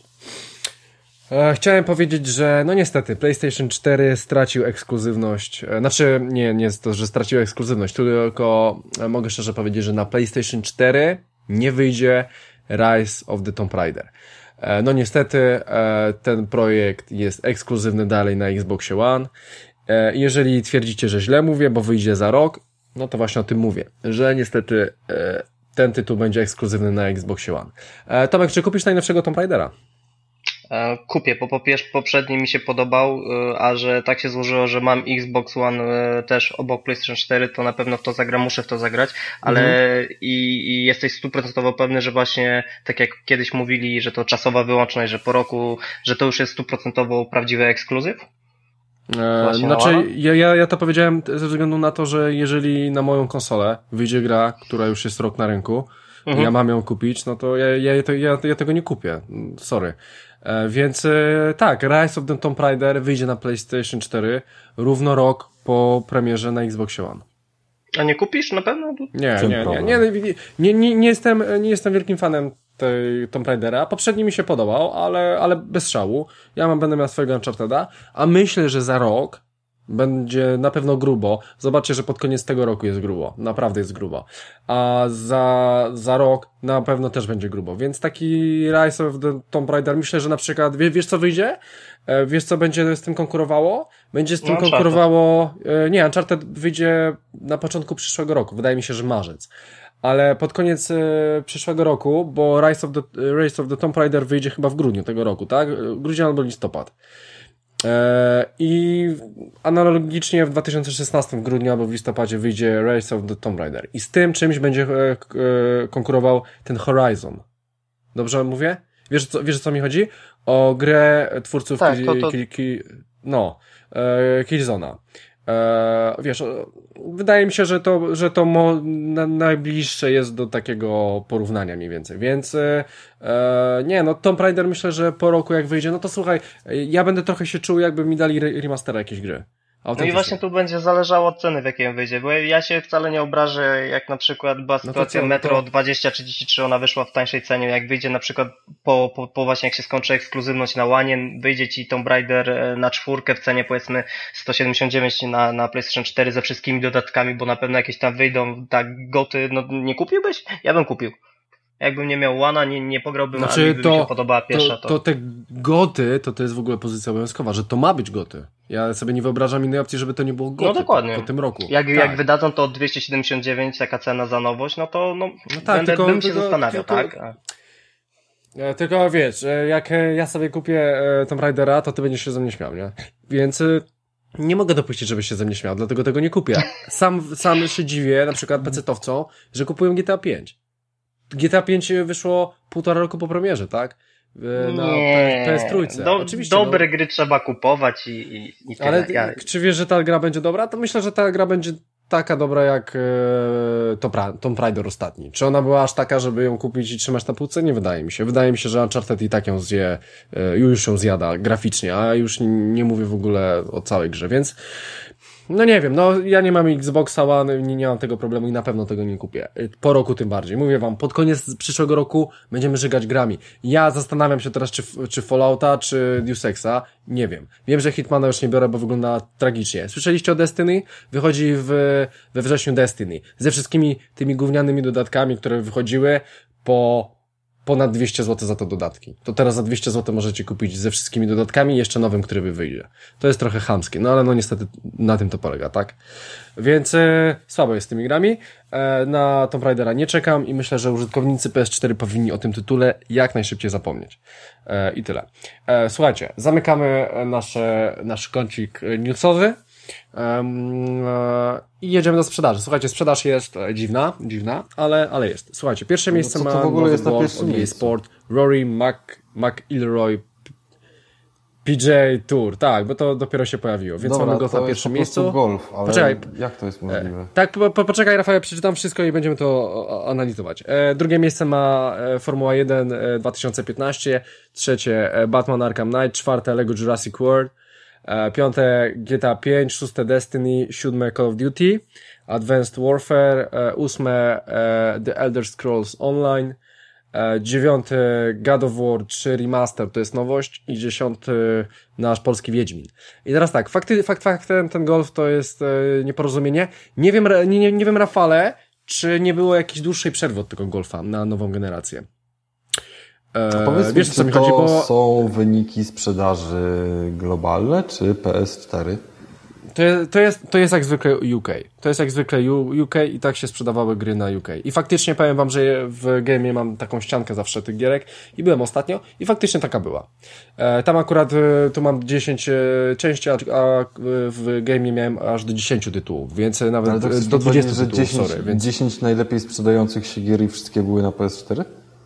Chciałem powiedzieć, że no niestety PlayStation 4 stracił ekskluzywność, znaczy nie jest to, że stracił ekskluzywność, tylko mogę szczerze powiedzieć, że na PlayStation 4 nie wyjdzie Rise of the Tomb Raider. No niestety ten projekt jest ekskluzywny dalej na Xboxie One. Jeżeli twierdzicie, że źle mówię, bo wyjdzie za rok, no to właśnie o tym mówię, że niestety ten tytuł będzie ekskluzywny na Xboxie One. Tomek, czy kupisz najnowszego Tomb Raidera? Kupię, bo poprzedni mi się podobał, a że tak się złożyło, że mam Xbox One też obok PlayStation 4, to na pewno w to zagram, muszę w to zagrać, ale i jesteś 100% pewny, że właśnie tak jak kiedyś mówili, że to czasowa wyłączność, że po roku, że to już jest 100% prawdziwy ekskluzyw? Znaczy, ja to powiedziałem ze względu na to, że jeżeli na moją konsolę wyjdzie gra, która już jest rok na rynku, ja mam ją kupić, no to ja tego nie kupię. Sorry. Więc tak, Rise of the Tomb Raider wyjdzie na PlayStation 4 równo rok po premierze na Xbox One. A nie kupisz na pewno? Nie jestem wielkim fanem tej Tomb Raidera. Poprzedni mi się podobał, ale bez szału. Będę miał swojego Uncharteda, a myślę, że za rok będzie na pewno grubo. Zobaczcie, że pod koniec tego roku jest grubo. Naprawdę jest grubo. A za rok na pewno też będzie grubo. Więc taki Rise of the Tomb Raider, myślę, że na przykład, wiesz co wyjdzie? Wiesz co będzie z tym konkurowało? Będzie z tym konkurowało... Nie, Uncharted wyjdzie na początku przyszłego roku. Wydaje mi się, że marzec. Ale pod koniec przyszłego roku, bo Rise of the Tomb Raider wyjdzie chyba w grudniu tego roku, tak? Grudzień albo listopad. I analogicznie w 2016 grudniu albo w listopadzie wyjdzie Rise of the Tomb Raider. I z tym czymś będzie konkurował ten Horizon. Dobrze mówię? Wiesz o co mi chodzi? O grę twórców Killzona. Wiesz, wydaje mi się, że to najbliższe jest do takiego porównania mniej więcej, więc Tomb Raider myślę, że po roku jak wyjdzie, no to słuchaj, ja będę trochę się czuł, jakby mi dali remastera jakiejś gry. No i właśnie tu będzie zależało od ceny, w jakiej wyjdzie, bo ja się wcale nie obrażę, jak na przykład była sytuacja Metro 2033, ona wyszła w tańszej cenie, jak wyjdzie na przykład po właśnie jak się skończy ekskluzywność na Łanie, wyjdzie ci Tomb Raider na 4 w cenie powiedzmy 179 na PlayStation 4 ze wszystkimi dodatkami, bo na pewno jakieś tam wyjdą, tak, goty, no nie kupiłbyś? Ja bym kupił. Jakbym nie miał Łana, nie pograłbym, znaczy, ale by mi się podobała pierwsza. To te goty, to jest w ogóle pozycja obowiązkowa, że to ma być goty. Ja sobie nie wyobrażam innej opcji, żeby to nie było goty. No dokładnie. Po tym roku. Jak wydadzą to 279, taka cena za nowość, no to bym się zastanawiał, tak? Tylko wiesz, jak ja sobie kupię Tomb Raidera, to ty będziesz się ze mnie śmiał, nie? Więc nie mogę dopuścić, żebyś się ze mnie śmiał, dlatego tego nie kupię. Sam się dziwię, na przykład PC-towcom, że kupują GTA 5. GTA 5 wyszło 1,5 roku po premierze, tak? Na PS3. Oczywiście, dobre gry trzeba kupować i tyle. Ale czy wiesz, że ta gra będzie dobra? To myślę, że ta gra będzie taka dobra jak Tomb Raider ostatni. Czy ona była aż taka, żeby ją kupić i trzymać na półce? Nie wydaje mi się. Wydaje mi się, że Uncharted i tak ją zje, już ją zjada graficznie, a już nie mówię w ogóle o całej grze, więc No nie wiem, no ja nie mam Xboxa One, nie mam tego problemu i na pewno tego nie kupię. Po roku tym bardziej. Mówię wam, pod koniec przyszłego roku będziemy żygać grami. Ja zastanawiam się teraz, czy Fallouta, czy Deus Exa. Nie wiem. Wiem, że Hitmana już nie biorę, bo wygląda tragicznie. Słyszeliście o Destiny? Wychodzi we wrześniu Destiny. Ze wszystkimi tymi gównianymi dodatkami, które wychodziły po ponad 200 zł za te dodatki. To teraz za 200 zł możecie kupić ze wszystkimi dodatkami i jeszcze nowym, który wyjdzie. To jest trochę chamskie, no ale no niestety na tym to polega, tak? Więc słabo jest z tymi grami. Na Tomb Raidera nie czekam i myślę, że użytkownicy PS4 powinni o tym tytule jak najszybciej zapomnieć. I tyle. Słuchajcie, zamykamy nasz kącik newsowy. I jedziemy do sprzedaży. Słuchajcie, sprzedaż jest dziwna, ale jest. Słuchajcie, pierwsze miejsce ma w ogóle jest na pierwszym miejscu? Sport, Rory McIlroy PJ Tour, tak, bo to dopiero się pojawiło, więc mamy golf na pierwszym miejscu. Golf, ale poczekaj, jak to jest możliwe? Tak, poczekaj Rafał, ja przeczytam wszystko i będziemy to analizować. Drugie miejsce ma Formuła 1 2015, trzecie Batman Arkham Knight, czwarte Lego Jurassic World, piąte GTA 5, szóste Destiny, siódme Call of Duty, Advanced Warfare, ósme The Elder Scrolls Online, dziewiąty God of War 3 Remaster, to jest nowość, i dziesiąty nasz polski Wiedźmin. I teraz tak, faktem ten golf to jest nieporozumienie. Nie wiem Rafale, czy nie było jakiejś dłuższej przerwy od tego golfa na nową generację. Powiedz mi, czy to chodzi, są wyniki sprzedaży globalne, czy PS4? To jest jak zwykle UK. To jest jak zwykle UK i tak się sprzedawały gry na UK. I faktycznie powiem wam, że w game'ie mam taką ściankę zawsze tych gierek i byłem ostatnio i faktycznie taka była. Tam akurat tu mam 10 części, a w game'ie miałem aż do 10 tytułów, więc nawet do 20 tytułów, 10, sorry. Więc 10 najlepiej sprzedających się gier i wszystkie były na PS4?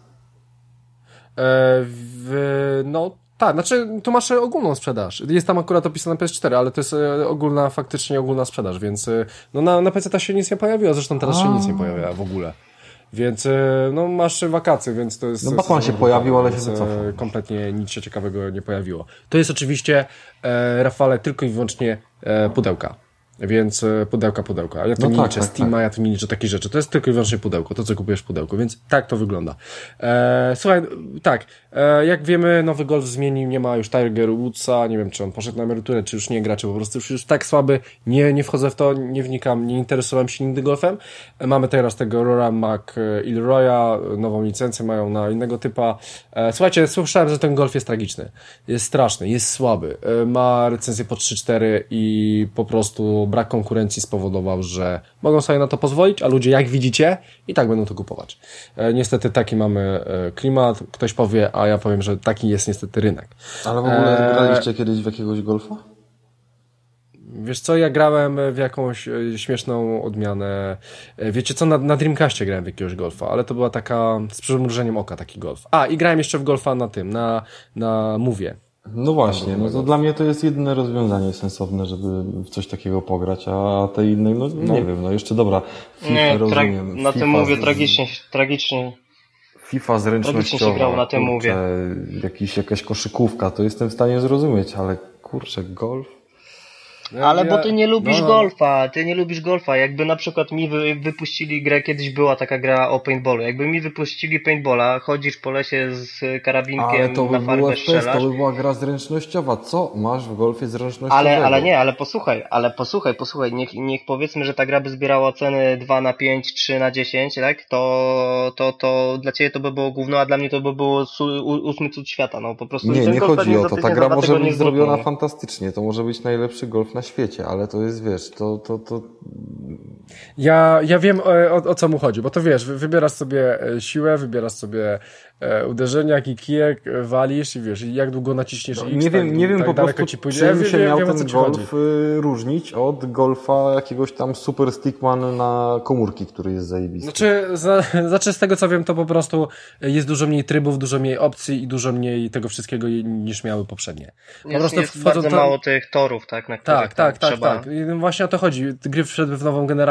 No tak, znaczy tu masz ogólną sprzedaż. Jest tam akurat opisane PS4, ale to jest faktycznie ogólna sprzedaż, więc no na PC się nic nie pojawiło, zresztą teraz się nic nie pojawia w ogóle. Więc no masz wakacje, więc to jest... No Batman się pojawił, ale się wycofał. Kompletnie nic się ciekawego nie pojawiło. To jest oczywiście, Rafale, tylko i wyłącznie pudełka. Więc pudełka. Ja tu nie liczę Steama, ja tu nie liczę takich rzeczy. To jest tylko i wyłącznie pudełko, to co kupujesz w pudełku, więc tak to wygląda. Słuchaj, tak, jak wiemy, nowy golf zmienił, nie ma już Tiger Woodsa, nie wiem, czy on poszedł na emeryturę, czy już nie gra, czy po prostu już tak słaby, nie wchodzę w to, nie wnikam, nie interesowałem się nigdy golfem. Mamy teraz tego Rora McIlroya, nową licencję mają na innego typa. Słuchajcie, słyszałem, że ten golf jest tragiczny, jest straszny, jest słaby, ma recenzję po 3-4 i po prostu brak konkurencji spowodował, że mogą sobie na to pozwolić, a ludzie, jak widzicie, i tak będą to kupować. Niestety taki mamy klimat. Ktoś powie, a ja powiem, że taki jest niestety rynek. Ale w ogóle graliście kiedyś w jakiegoś golfa? Wiesz co, ja grałem w jakąś śmieszną odmianę. Wiecie co, na Dreamcastie grałem w jakiegoś golfa, ale to była taka z przymrużeniem oka taki golf. I grałem jeszcze w golfa na tym, na Move'ie. No właśnie, no to dla mnie to jest jedyne rozwiązanie sensowne, żeby w coś takiego pograć, a te inne, nie wiem, jeszcze dobra, FIFA rozumiem. Na tym mówię tragicznie. FIFA zręcznościowa, się grało na tym mówię. Jakaś koszykówka, to jestem w stanie zrozumieć, ale kurczę, golf? Ale bo ty nie lubisz golfa, jakby na przykład mi wypuścili grę, kiedyś była taka gra o paintballu, jakby mi wypuścili paintballa, chodzisz po lesie z karabinkiem, na farbę strzelasz. To by była gra zręcznościowa, co masz w golfie zręcznościowego? Ale posłuchaj, niech powiedzmy, że ta gra by zbierała oceny 2 na 5, 3 na 10, tak, to dla ciebie to by było gówno, a dla mnie to by było 8 cud świata, no po prostu. Nie chodzi o to, ta gra może być zrobiona fantastycznie, to może być najlepszy golf na świecie, ale to jest, wiesz, to... Ja wiem o co mu chodzi, bo to wiesz, wybierasz sobie siłę, wybierasz sobie uderzenia, jaki kijek walisz i wiesz, jak długo naciśniesz X, nie wiem tak po prostu, ci pójdzie. czym się miał ten golf różnić od golfa jakiegoś tam Super Stickman na komórki, który jest zajebisty. Znaczy z tego co wiem, to po prostu jest dużo mniej trybów, dużo mniej opcji i dużo mniej tego wszystkiego niż miały poprzednie. Jest bardzo mało tych torów, tak, na których Tak. I właśnie o to chodzi. Gry wszedły w nową generację,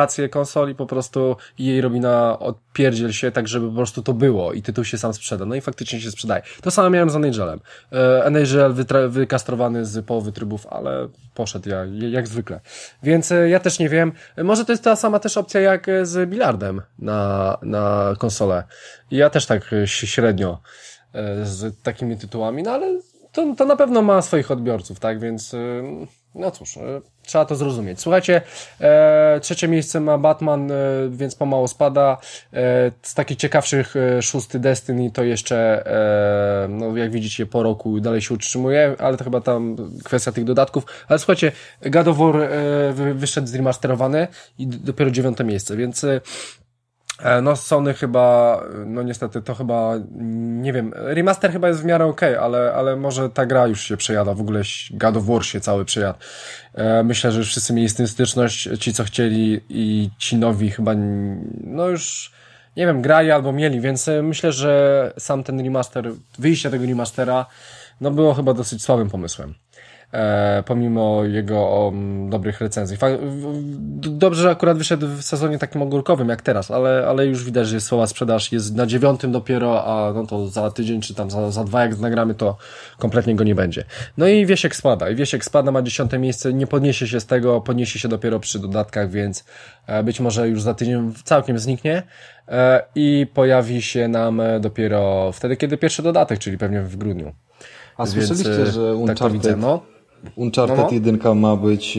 emulację konsol i po prostu jej robi na odpierdziel się, tak żeby po prostu to było i tytuł się sam sprzeda. No i faktycznie się sprzedaje. To samo miałem z Angelem. Angel wykastrowany z połowy trybów, ale poszedł jak zwykle. Więc ja też nie wiem. Może to jest ta sama też opcja jak z Billardem na konsolę. Ja też tak średnio z takimi tytułami, no ale to na pewno ma swoich odbiorców, tak? Więc no cóż, trzeba to zrozumieć. Słuchajcie, trzecie miejsce ma Batman, więc pomału spada. Z takich ciekawszych 6. Destiny to jeszcze, no jak widzicie, po roku dalej się utrzymuje, ale to chyba tam kwestia tych dodatków. Ale słuchajcie, God of War wyszedł zremasterowany i dopiero 9. miejsce, więc no Sony chyba, no niestety to chyba, nie wiem, remaster chyba jest w miarę okej, ale może ta gra już się przejada, w ogóle God of War się cały przejadł. Myślę, że już wszyscy mieli z tym styczność, ci co chcieli i ci nowi chyba, no już, nie wiem, grali albo mieli, więc myślę, że sam ten remaster, wyjście tego remastera, no było chyba dosyć słabym pomysłem. Pomimo jego dobrych recenzji. Dobrze, że akurat wyszedł w sezonie takim ogórkowym jak teraz, ale już widać, że jest słaba sprzedaż, jest na 9. dopiero, a no to za tydzień czy tam za 2 jak nagramy, to kompletnie go nie będzie. No i Wiesiek spada, ma 10. miejsce, nie podniesie się z tego, podniesie się dopiero przy dodatkach, więc być może już za tydzień całkiem zniknie i pojawi się nam dopiero wtedy, kiedy pierwszy dodatek, czyli pewnie w grudniu. A słyszeliście, że Uncharted 1 ma być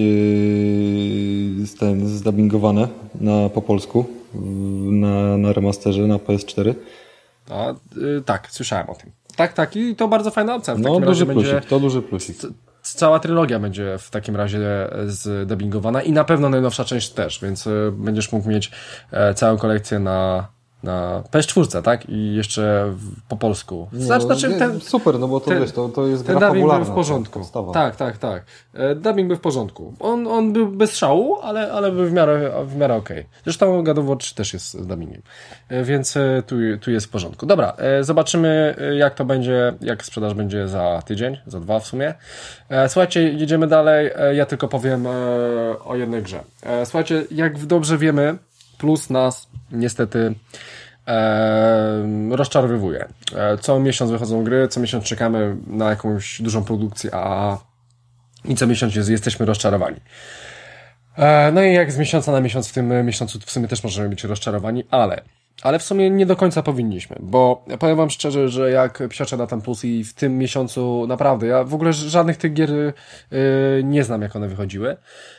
zdubbingowane po polsku na remasterze na PS4? Tak, słyszałem o tym. Tak, i to bardzo fajna opcja. No, duży plusik, to duży plusik. Cała trylogia będzie w takim razie zdubbingowana i na pewno najnowsza część też, więc będziesz mógł mieć całą kolekcję na PS4, tak? I jeszcze po polsku. Super, no bo to wiesz, to jest gra fabularna. Dubbing był w porządku. Tak. Dubbing był w porządku. On był bez szału, ale był w miarę okej. Zresztą God of War 3 też jest z dubbingiem. Więc tu jest w porządku. Dobra, zobaczymy jak to będzie, jak sprzedaż będzie za tydzień, za 2 w sumie. Słuchajcie, jedziemy dalej. Ja tylko powiem o jednej grze. Słuchajcie, jak dobrze wiemy, Plus nas niestety rozczarowywuje. Co miesiąc wychodzą gry, co miesiąc czekamy na jakąś dużą produkcję AAA i co miesiąc jesteśmy rozczarowani. No i jak z miesiąca na miesiąc, w tym miesiącu w sumie też możemy być rozczarowani, ale w sumie nie do końca powinniśmy, bo powiem wam szczerze, że jak psioczę na ten Plus i w tym miesiącu naprawdę, ja w ogóle żadnych tych gier nie znam, jak one wychodziły.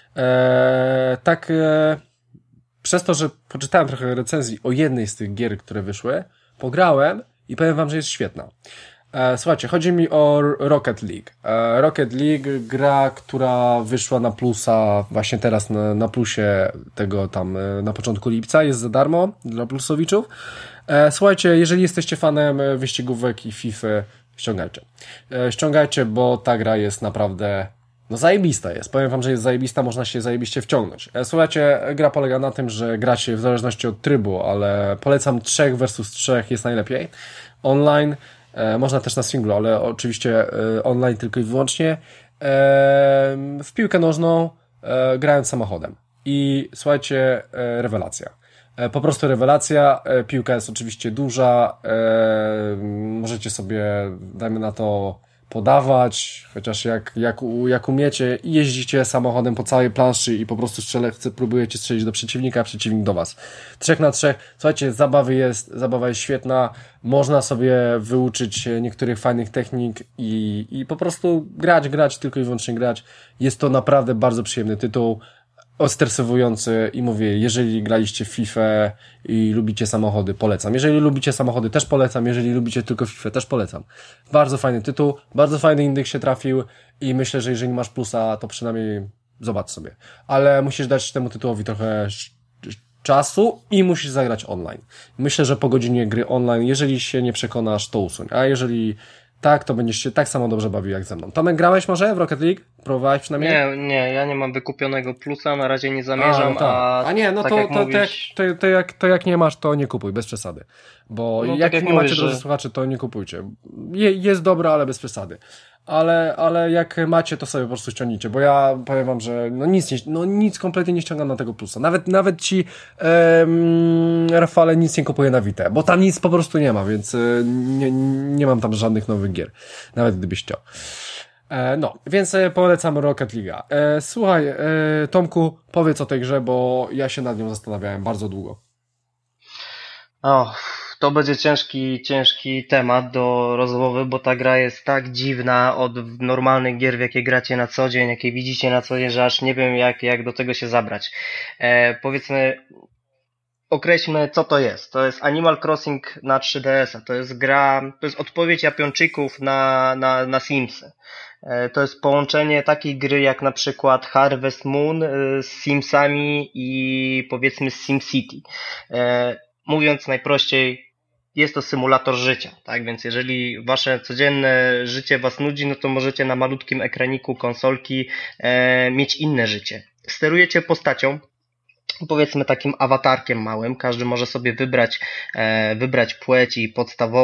Przez to, że poczytałem trochę recenzji o jednej z tych gier, które wyszły, pograłem i powiem wam, że jest świetna. Słuchajcie, chodzi mi o Rocket League. Rocket League, gra, która wyszła na Plusa właśnie teraz na Plusie tego tam na początku lipca, jest za darmo dla plusowiczów. Słuchajcie, jeżeli jesteście fanem wyścigówek i FIFA, ściągajcie, bo ta gra jest naprawdę zajebista jest. Powiem wam, że jest zajebista, można się zajebiście wciągnąć. Słuchajcie, gra polega na tym, że gracie w zależności od trybu, ale polecam 3 versus 3 jest najlepiej. Online, można też na singlu, ale oczywiście online tylko i wyłącznie. W piłkę nożną, grając samochodem. I słuchajcie, rewelacja. Po prostu rewelacja. Piłka jest oczywiście duża. Możecie sobie, dajmy na to, podawać, chociaż jak umiecie i jeździcie samochodem po całej planszy i po prostu próbujecie strzelić do przeciwnika, a przeciwnik do was. 3 na 3. Słuchajcie, zabawa jest świetna. Można sobie wyuczyć niektórych fajnych technik i po prostu grać, tylko i wyłącznie grać. Jest to naprawdę bardzo przyjemny tytuł. Ostresowujący i mówię, jeżeli graliście w FIFA i lubicie samochody, polecam. Jeżeli lubicie samochody, też polecam. Jeżeli lubicie tylko FIFA, też polecam. Bardzo fajny tytuł, bardzo fajny indeks się trafił i myślę, że jeżeli masz plusa, to przynajmniej zobacz sobie. Ale musisz dać temu tytułowi trochę czasu i musisz zagrać online. Myślę, że po godzinie gry online, jeżeli się nie przekonasz, to usuń. A jeżeli tak, to będziesz się tak samo dobrze bawił jak ze mną. Tomek, grałeś może w Rocket League? Próbowałeś przynajmniej? Nie, ja nie mam wykupionego plusa, na razie nie zamierzam, to jak nie masz, to nie kupuj, bez przesady. Bo jak nie macie, drodzy słuchacze, to nie kupujcie. Jest dobra, ale bez przesady. ale jak macie, to sobie po prostu ściągnijcie, bo ja powiem wam, że nic kompletnie nie ściągam na tego plusa. Nawet ci Rafale nic nie kupuję na Vita, bo tam nic po prostu nie ma, więc nie mam tam żadnych nowych gier, nawet gdybyś chciał. No, więc polecam Rocket League. Słuchaj, Tomku, powiedz o tej grze, bo ja się nad nią zastanawiałem bardzo długo. To będzie ciężki temat do rozmowy, bo ta gra jest tak dziwna od normalnych gier, w jakie gracie na co dzień, jakie widzicie na co dzień, że aż nie wiem jak do tego się zabrać. Powiedzmy, określmy co to jest. To jest Animal Crossing na 3DS-a. To jest gra, to jest odpowiedź Japończyków na Simsy. To jest połączenie takiej gry jak na przykład Harvest Moon z Simsami i powiedzmy z SimCity. Mówiąc najprościej, jest to symulator życia, tak? Więc jeżeli wasze codzienne życie was nudzi, no to możecie na malutkim ekraniku konsolki mieć inne życie. Sterujecie postacią, powiedzmy takim awatarkiem małym, każdy może sobie wybrać płeć i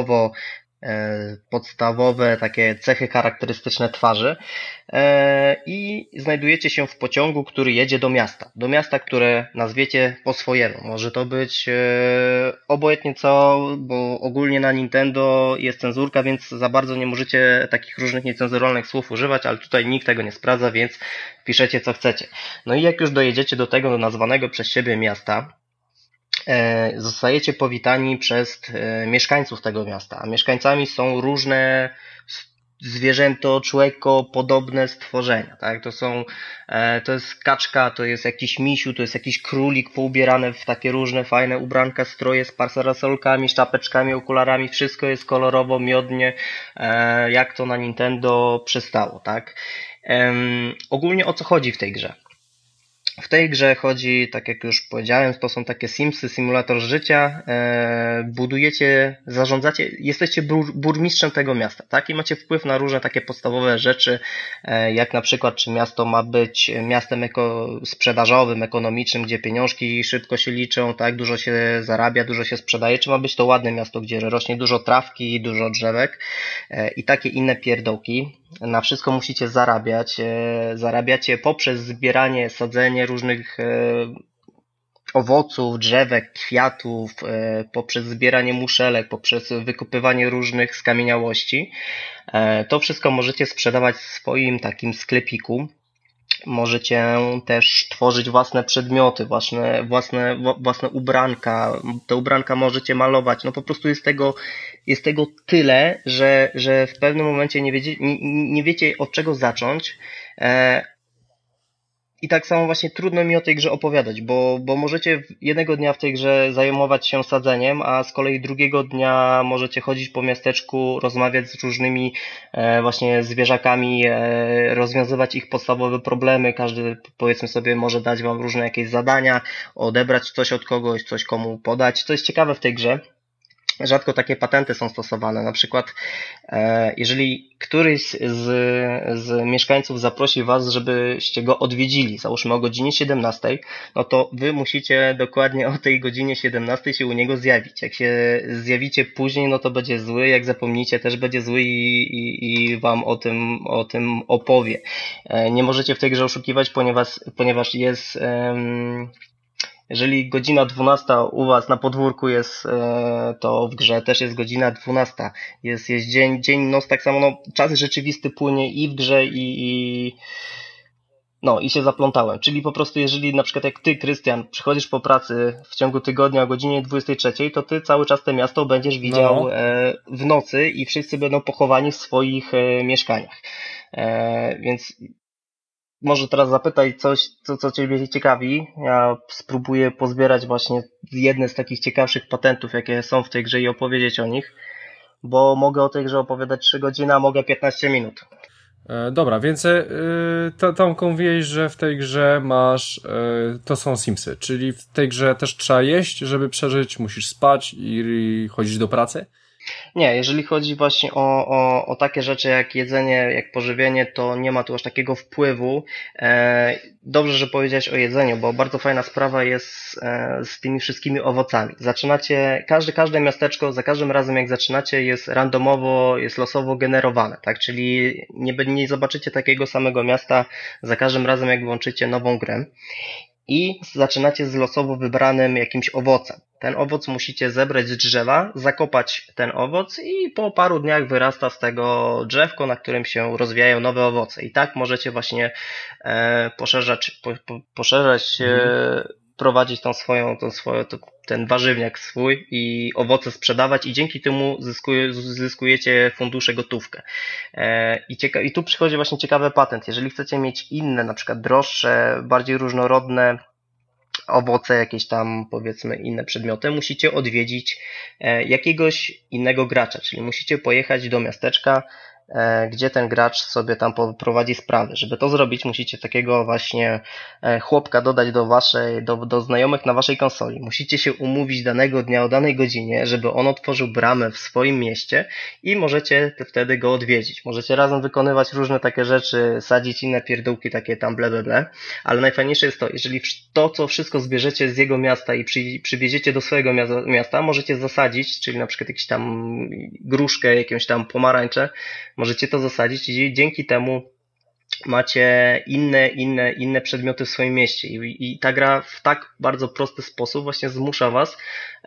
podstawowe takie cechy charakterystyczne twarzy i znajdujecie się w pociągu, który jedzie do miasta, które nazwiecie po swojemu. Może to być obojętnie co, bo ogólnie na Nintendo jest cenzurka, więc za bardzo nie możecie takich różnych niecenzuralnych słów używać, ale tutaj nikt tego nie sprawdza, więc piszecie co chcecie. No i jak już dojedziecie do tego nazwanego przez siebie miasta, zostajecie powitani przez mieszkańców tego miasta, a mieszkańcami są różne zwierzęto, człowieko podobne stworzenia, tak? To jest kaczka, to jest jakiś misiu, to jest jakiś królik poubierany w takie różne fajne ubranka, stroje z parasolkami, czapeczkami, okularami, wszystko jest kolorowo, miodnie, jak to na Nintendo przystało, tak? Ogólnie o co chodzi w tej grze? W tej grze chodzi, tak jak już powiedziałem, to są takie Simsy, symulator życia, budujecie, zarządzacie, jesteście burmistrzem tego miasta, tak? I macie wpływ na różne takie podstawowe rzeczy, jak na przykład, czy miasto ma być miastem sprzedażowym, ekonomicznym, gdzie pieniążki szybko się liczą, tak? Dużo się zarabia, dużo się sprzedaje, czy ma być to ładne miasto, gdzie rośnie dużo trawki, dużo drzewek i takie inne pierdołki. Na wszystko musicie zarabiać. Zarabiacie poprzez zbieranie, sadzenie różnych owoców, drzewek, kwiatów, poprzez zbieranie muszelek, poprzez wykupywanie różnych skamieniałości. To wszystko możecie sprzedawać w swoim takim sklepiku. Możecie też tworzyć własne przedmioty, własne ubranka. Te ubranka możecie malować. No po prostu jest tego tyle, że w pewnym momencie nie wiecie od czego zacząć. I tak samo właśnie trudno mi o tej grze opowiadać, bo możecie jednego dnia w tej grze zajmować się sadzeniem, a z kolei drugiego dnia możecie chodzić po miasteczku, rozmawiać z różnymi właśnie zwierzakami, rozwiązywać ich podstawowe problemy. Każdy, powiedzmy sobie, może dać wam różne jakieś zadania, odebrać coś od kogoś, coś komu podać. Co jest ciekawe w tej grze, rzadko takie patenty są stosowane. Na przykład jeżeli któryś z mieszkańców zaprosi was, żebyście go odwiedzili, załóżmy o godzinie 17, no to wy musicie dokładnie o tej godzinie 17 się u niego zjawić. Jak się zjawicie później, no to będzie zły, jak zapomnicie, też będzie zły i wam o tym opowie. Nie możecie w tej grze oszukiwać, ponieważ jest... Jeżeli godzina 12 u was na podwórku jest, to w grze też jest godzina 12. Jest dzień, noc, tak samo, no, czas rzeczywisty płynie i w grze i się zaplątałem. Czyli po prostu jeżeli na przykład jak ty, Krystian, przychodzisz po pracy w ciągu tygodnia o godzinie 23, to ty cały czas to miasto będziesz widział w nocy i wszyscy będą pochowani w swoich mieszkaniach. Więc może teraz zapytaj coś, co ciebie ciekawi. Ja spróbuję pozbierać właśnie jedne z takich ciekawszych patentów, jakie są w tej grze i opowiedzieć o nich, bo mogę o tej grze opowiadać 3 godziny, a mogę 15 minut. Dobra, więc Tomku, mówiłeś, że w tej grze masz, to są Simsy, czyli w tej grze też trzeba jeść, żeby przeżyć, musisz spać i chodzić do pracy? Nie, jeżeli chodzi właśnie o takie rzeczy jak jedzenie, jak pożywienie, to nie ma tu aż takiego wpływu. Dobrze, że powiedziałeś o jedzeniu, bo bardzo fajna sprawa jest z tymi wszystkimi owocami. Zaczynacie, każde miasteczko, za każdym razem jak zaczynacie jest randomowo, jest losowo generowane, tak? Czyli nie zobaczycie takiego samego miasta za każdym razem jak włączycie nową grę. I zaczynacie z losowo wybranym jakimś owocem. Ten owoc musicie zebrać z drzewa, zakopać ten owoc i po paru dniach wyrasta z tego drzewko, na którym się rozwijają nowe owoce. I tak możecie właśnie poszerzać, prowadzić ten warzywniak swój i owoce sprzedawać i dzięki temu zyskujecie fundusze gotówkę. I tu przychodzi właśnie ciekawy patent. Jeżeli chcecie mieć inne, na przykład droższe, bardziej różnorodne owoce, jakieś tam powiedzmy inne przedmioty, musicie odwiedzić jakiegoś innego gracza, czyli musicie pojechać do miasteczka, gdzie ten gracz sobie tam prowadzi sprawy. Żeby to zrobić, musicie takiego właśnie chłopka dodać do znajomych na waszej konsoli. Musicie się umówić danego dnia o danej godzinie, żeby on otworzył bramę w swoim mieście i możecie wtedy go odwiedzić. Możecie razem wykonywać różne takie rzeczy, sadzić inne pierdółki, takie tam ble, ale najfajniejsze jest to, jeżeli to, co wszystko zbierzecie z jego miasta i przywieziecie do swojego miasta, możecie zasadzić, czyli na przykład jakąś tam gruszkę, jakąś tam pomarańcze, możecie to zasadzić i dzięki temu macie inne przedmioty w swoim mieście i ta gra w tak bardzo prosty sposób właśnie zmusza was,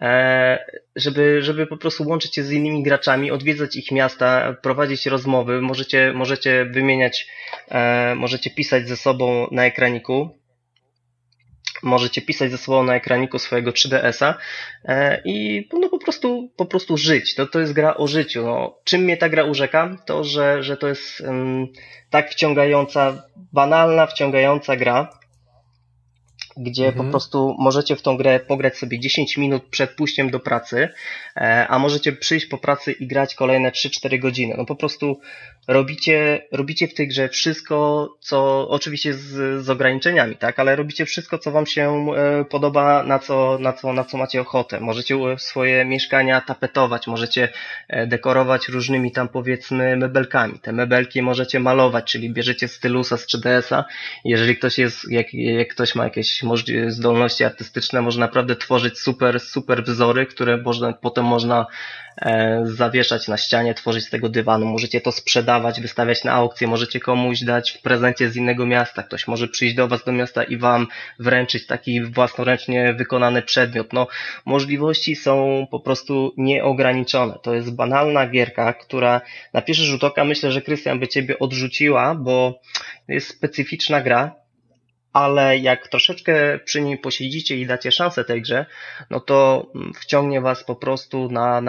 żeby po prostu łączyć się z innymi graczami, odwiedzać ich miasta, prowadzić rozmowy, możecie wymieniać, możecie pisać ze sobą na ekraniku. Możecie pisać ze sobą na ekraniku swojego 3DS-a i no po prostu żyć. To jest gra o życiu. No, czym mnie ta gra urzeka? To, że to jest tak wciągająca, banalna, wciągająca gra, gdzie po prostu możecie w tą grę pograć sobie 10 minut przed pójściem do pracy, a możecie przyjść po pracy i grać kolejne 3-4 godziny. No po prostu robicie w tej grze wszystko, co oczywiście z ograniczeniami, tak, ale robicie wszystko, co wam się podoba, na co macie ochotę. Możecie swoje mieszkania tapetować, możecie dekorować różnymi tam powiedzmy mebelkami. Te mebelki możecie malować, czyli bierzecie stylusa z 3DS-a. Jeżeli ktoś jak ktoś ma jakieś zdolności artystyczne, może naprawdę tworzyć super wzory, które potem można zawieszać na ścianie, tworzyć z tego dywanu. Możecie to sprzedawać, wystawiać na aukcję, możecie komuś dać w prezencie z innego miasta. Ktoś może przyjść do was do miasta i wam wręczyć taki własnoręcznie wykonany przedmiot. No, możliwości są po prostu nieograniczone. To jest banalna gierka, która na pierwszy rzut oka myślę, że Krystian by ciebie odrzuciła, bo jest specyficzna gra, ale jak troszeczkę przy niej posiedzicie i dacie szansę tej grze, no to wciągnie was po prostu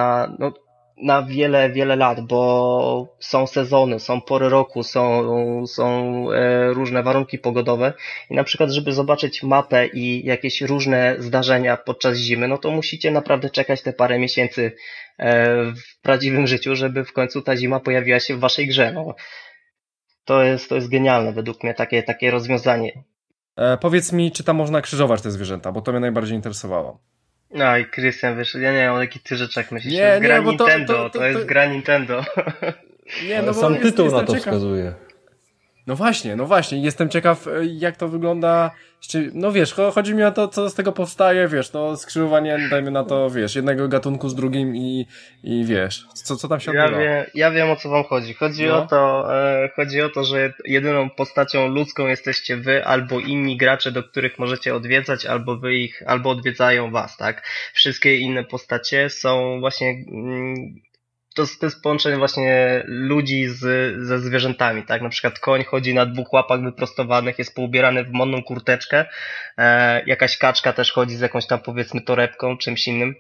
na wiele lat, bo są sezony, są pory roku, są różne warunki pogodowe i na przykład, żeby zobaczyć mapę i jakieś różne zdarzenia podczas zimy, no to musicie naprawdę czekać te parę miesięcy w prawdziwym życiu, żeby w końcu ta zima pojawiła się w waszej grze. No, to jest genialne według mnie takie rozwiązanie. Powiedz mi, czy tam można krzyżować te zwierzęta, bo to mnie najbardziej interesowało. No i Krystian, wiesz, ja nie wiem o jakich ty rzeczach myślisz. To jest gra Nintendo, to jest gra Nintendo. Nie, no sam tytuł na to wskazuje. No właśnie, jestem ciekaw, jak to wygląda. No wiesz, chodzi mi o to, co z tego powstaje, wiesz, no skrzyżowanie, dajmy na to, wiesz, jednego gatunku z drugim i wiesz, co tam się odbywa. Ja wiem, o co wam chodzi. Chodzi o to, że jedyną postacią ludzką jesteście wy albo inni gracze, do których możecie odwiedzać, albo odwiedzają was, tak? Wszystkie inne postacie są właśnie to jest połączenie właśnie ludzi ze zwierzętami, tak? Na przykład koń chodzi na 2 łapach wyprostowanych, jest poubierany w modną kurteczkę, jakaś kaczka też chodzi z jakąś tam powiedzmy torebką, czymś innym.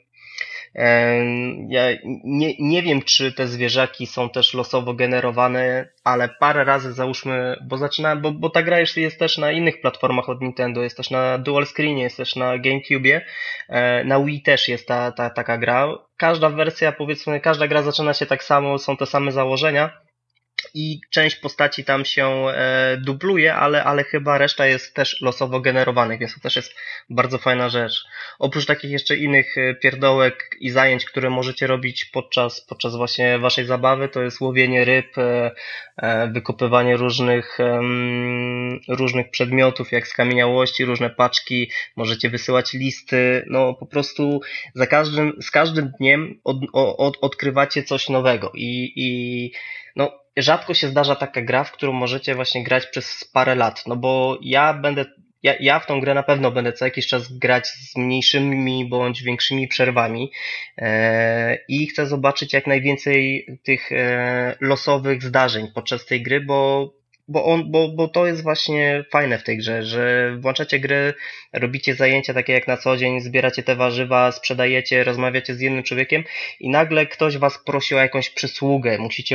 Ja nie wiem, czy te zwierzaki są też losowo generowane, ale parę razy załóżmy, bo ta gra jest też na innych platformach od Nintendo, jest też na Dual Screenie, jest też na GameCube, na Wii też jest taka gra. Każda wersja, powiedzmy, każda gra zaczyna się tak samo, są te same założenia, i część postaci tam się dubluje, ale chyba reszta jest też losowo generowanych, więc to też jest bardzo fajna rzecz. Oprócz takich jeszcze innych pierdołek i zajęć, które możecie robić podczas właśnie waszej zabawy, to jest łowienie ryb, wykopywanie różnych przedmiotów, jak skamieniałości, różne paczki, możecie wysyłać listy, no po prostu z każdym dniem odkrywacie coś nowego i no rzadko się zdarza taka gra, w którą możecie właśnie grać przez parę lat, no bo ja w tą grę na pewno będę co jakiś czas grać z mniejszymi bądź większymi przerwami i chcę zobaczyć jak najwięcej tych losowych zdarzeń podczas tej gry, bo to jest właśnie fajne w tej grze, że włączacie gry, robicie zajęcia takie jak na co dzień, zbieracie te warzywa, sprzedajecie, rozmawiacie z jednym człowiekiem i nagle ktoś was prosi o jakąś przysługę, musicie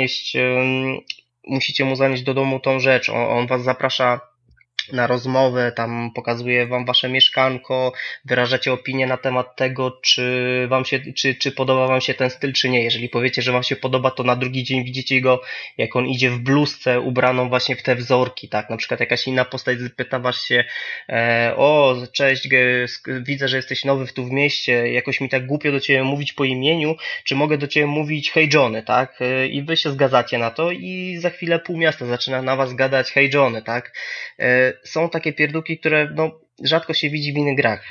mu zanieść do domu tą rzecz, on was zaprasza na rozmowę, tam pokazuje wam wasze mieszkanko, wyrażacie opinię na temat tego, czy podoba wam się ten styl, czy nie. Jeżeli powiecie, że wam się podoba, to na drugi dzień widzicie go, jak on idzie w bluzce ubraną właśnie w te wzorki, tak? Na przykład jakaś inna postać pyta was się, o, cześć, widzę, że jesteś nowy tu w mieście, jakoś mi tak głupio do ciebie mówić po imieniu, czy mogę do ciebie mówić hej Johnny, tak? I wy się zgadzacie na to i za chwilę pół miasta zaczyna na was gadać hej Johnny, tak? Są takie pierdółki, które no rzadko się widzi w innych grach.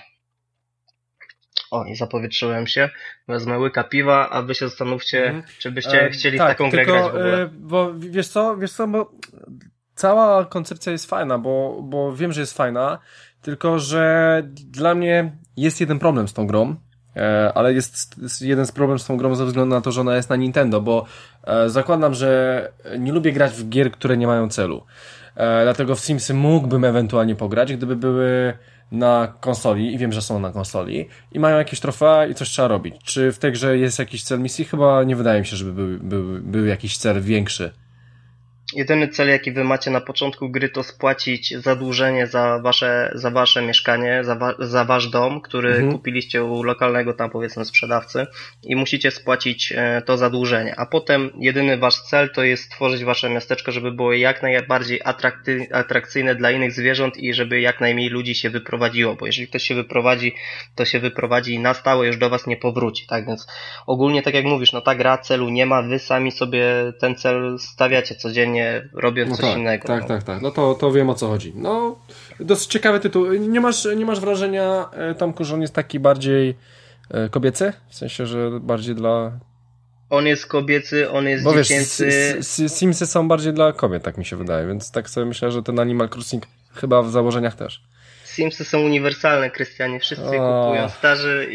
O, nie zapowietrzyłem się. Wezmę łyka piwa, a wy się zastanówcie, czy byście chcieli w taką grę grać w ogóle. Bo wiesz co, bo cała koncepcja jest fajna, bo wiem, że jest fajna, tylko że dla mnie jest jeden problem z tą grą, ale jest jeden z problemów z tą grą ze względu na to, że ona jest na Nintendo, bo zakładam, że nie lubię grać w gier, które nie mają celu. Dlatego w Simsy mógłbym ewentualnie pograć, gdyby były na konsoli i wiem, że są na konsoli i mają jakieś trofea i coś trzeba robić. Czy w tej grze jest jakiś cel misji? Chyba nie wydaje mi się, żeby był jakiś cel większy. Jedyny cel, jaki wy macie na początku gry, to spłacić zadłużenie za wasze mieszkanie, za wasz dom, który kupiliście u lokalnego tam powiedzmy sprzedawcy i musicie spłacić to zadłużenie. A potem jedyny wasz cel to jest stworzyć wasze miasteczko, żeby było jak najbardziej atrakcyjne dla innych zwierząt i żeby jak najmniej ludzi się wyprowadziło, bo jeżeli ktoś się wyprowadzi, to się wyprowadzi i na stałe już do was nie powróci, tak? Więc ogólnie tak jak mówisz, no ta gra celu nie ma, wy sami sobie ten cel stawiacie codziennie, robiąc coś innego. Tak. No to wiem, o co chodzi. No, dosyć ciekawy tytuł. Nie masz wrażenia, Tomku, że on jest taki bardziej kobiecy? W sensie, że bardziej dla... On jest kobiecy, on jest dziecięcy. Wiesz, Simsy są bardziej dla kobiet, tak mi się wydaje, więc tak sobie myślę, że ten Animal Crossing chyba w założeniach też. Simsy są uniwersalne, Krystianie, wszyscy kupują, starzy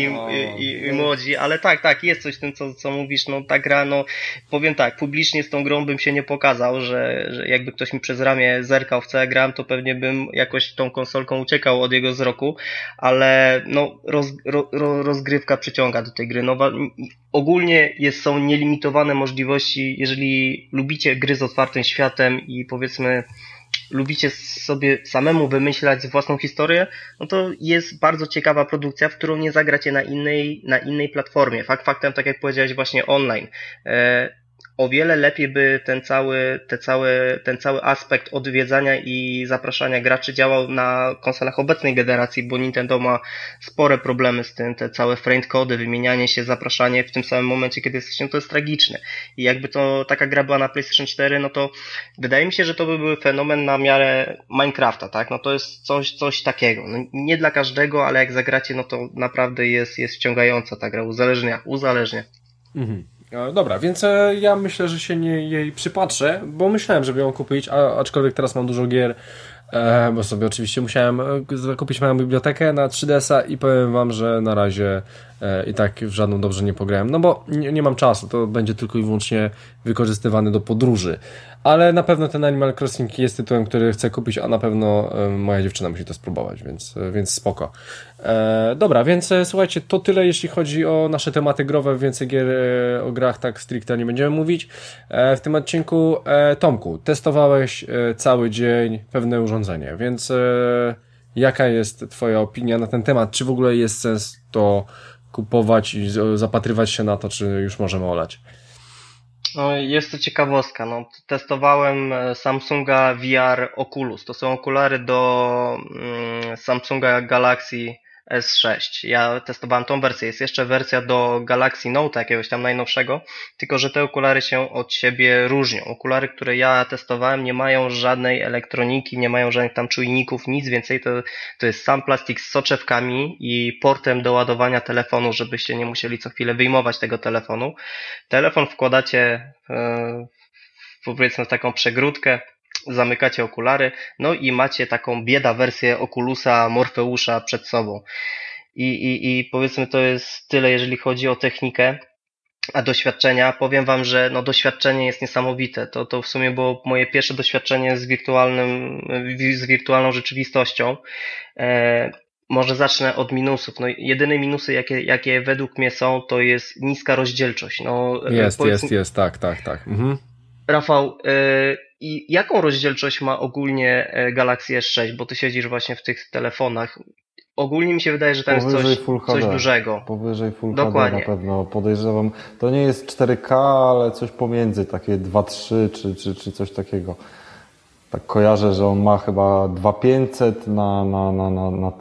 i młodzi, ale tak, jest coś w tym, co mówisz, no ta gra, no powiem tak, publicznie z tą grą bym się nie pokazał, że jakby ktoś mi przez ramię zerkał w co ja gram, to pewnie bym jakoś tą konsolką uciekał od jego wzroku, ale no rozgrywka przyciąga do tej gry, no ogólnie są nielimitowane możliwości, jeżeli lubicie gry z otwartym światem i powiedzmy lubicie sobie samemu wymyślać własną historię, no to jest bardzo ciekawa produkcja, w którą nie zagracie na innej platformie. Faktem, tak jak powiedziałeś właśnie online, o wiele lepiej by ten cały aspekt odwiedzania i zapraszania graczy działał na konsolach obecnej generacji, bo Nintendo ma spore problemy z tym, te całe friend cody, wymienianie się, zapraszanie w tym samym momencie, kiedy jesteście, to jest tragiczne. I jakby to taka gra była na PlayStation 4, no to wydaje mi się, że to by był fenomen na miarę Minecrafta, tak? No to jest coś takiego. No, nie dla każdego, ale jak zagracie, no to naprawdę jest wciągająca ta gra, uzależnia. Mhm. Dobra, więc ja myślę, że się jej przypatrzę, bo myślałem, żeby ją kupić, aczkolwiek teraz mam dużo gier, bo sobie oczywiście musiałem zakupić moją bibliotekę na 3DS-a i powiem wam, że na razie i tak w żadną dobrze nie pograłem, no bo nie mam czasu, to będzie tylko i wyłącznie wykorzystywany do podróży, ale na pewno ten Animal Crossing jest tytułem, który chcę kupić, a na pewno moja dziewczyna musi to spróbować, więc spoko. Dobra, więc słuchajcie, to tyle jeśli chodzi o nasze tematy growe, więcej gier o grach tak stricte nie będziemy mówić. W tym odcinku, Tomku, testowałeś cały dzień pewne urządzenie, więc jaka jest twoja opinia na ten temat? Czy w ogóle jest sens to kupować i zapatrywać się na to, czy już możemy olać? No, jest to ciekawostka. No, testowałem Samsunga VR Oculus. To są okulary do Samsunga Galaxy S6. Ja testowałem tą wersję. Jest jeszcze wersja do Galaxy Note jakiegoś tam najnowszego, tylko że te okulary się od siebie różnią. Okulary, które ja testowałem, nie mają żadnej elektroniki, nie mają żadnych tam czujników, nic więcej. To jest sam plastik z soczewkami i portem do ładowania telefonu, żebyście nie musieli co chwilę wyjmować tego telefonu. Telefon wkładacie powiedzmy w taką przegródkę, zamykacie okulary, no i macie taką bieda wersję Oculusa Morfeusza przed sobą. I powiedzmy to jest tyle, jeżeli chodzi o technikę, a doświadczenia. Powiem wam, że no doświadczenie jest niesamowite. To w sumie było moje pierwsze doświadczenie z wirtualną rzeczywistością. Może zacznę od minusów. No, jedyne minusy, jakie według mnie są, to jest niska rozdzielczość. No, jest, tak. Mhm. Rafał, i jaką rozdzielczość ma ogólnie Galaxy S6? Bo ty siedzisz właśnie w tych telefonach. Ogólnie mi się wydaje, że tam jest coś dużego. Powyżej Full HD na pewno, podejrzewam. To nie jest 4K, ale coś pomiędzy, takie 2.3 czy coś takiego. Tak kojarzę, że on ma chyba 2500 na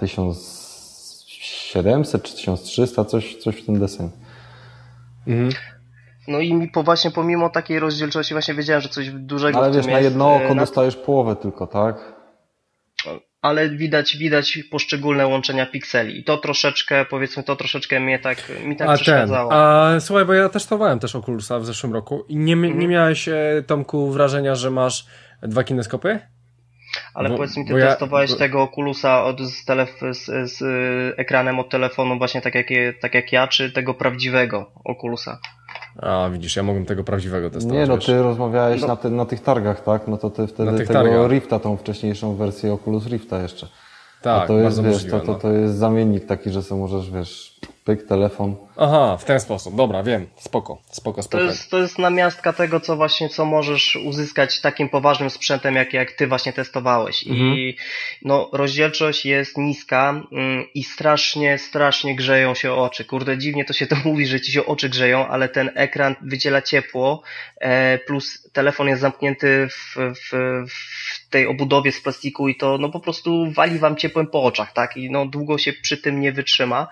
1700 czy 1300, coś w ten deseń. Mhm. No i właśnie pomimo takiej rozdzielczości właśnie wiedziałem, że coś dużego ale w tym wiesz, na jedno oko dostajesz połowę tylko, tak? Ale widać poszczególne łączenia pikseli i to troszeczkę mnie tak przeszkadzało. Słuchaj, bo ja testowałem też Oculusa w zeszłym roku i nie miałeś, Tomku, wrażenia, że masz dwa kineskopy? Ale powiedz mi, ty testowałeś tego Oculusa z ekranem od telefonu właśnie tak jak ja, czy tego prawdziwego Oculusa? A, widzisz, ja mogłem tego prawdziwego testować. Nie, no ty rozmawiałeś na tych targach, tak? No to ty wtedy tego Rifta, tą wcześniejszą wersję Oculus Rifta jeszcze. Tak, a to jest, możliwe, to jest zamiennik taki, że sobie możesz, wiesz, pyk, telefon. Aha, w ten sposób. Dobra, wiem. Spoko. To jest namiastka tego, co możesz uzyskać takim poważnym sprzętem, jak ty właśnie testowałeś. I no, rozdzielczość jest niska i strasznie grzeją się oczy. Kurde, dziwnie to się to mówi, że ci się oczy grzeją, ale ten ekran wydziela ciepło, plus telefon jest zamknięty w tej obudowie z plastiku i to no po prostu wali wam ciepłem po oczach, tak? I no długo się przy tym nie wytrzyma.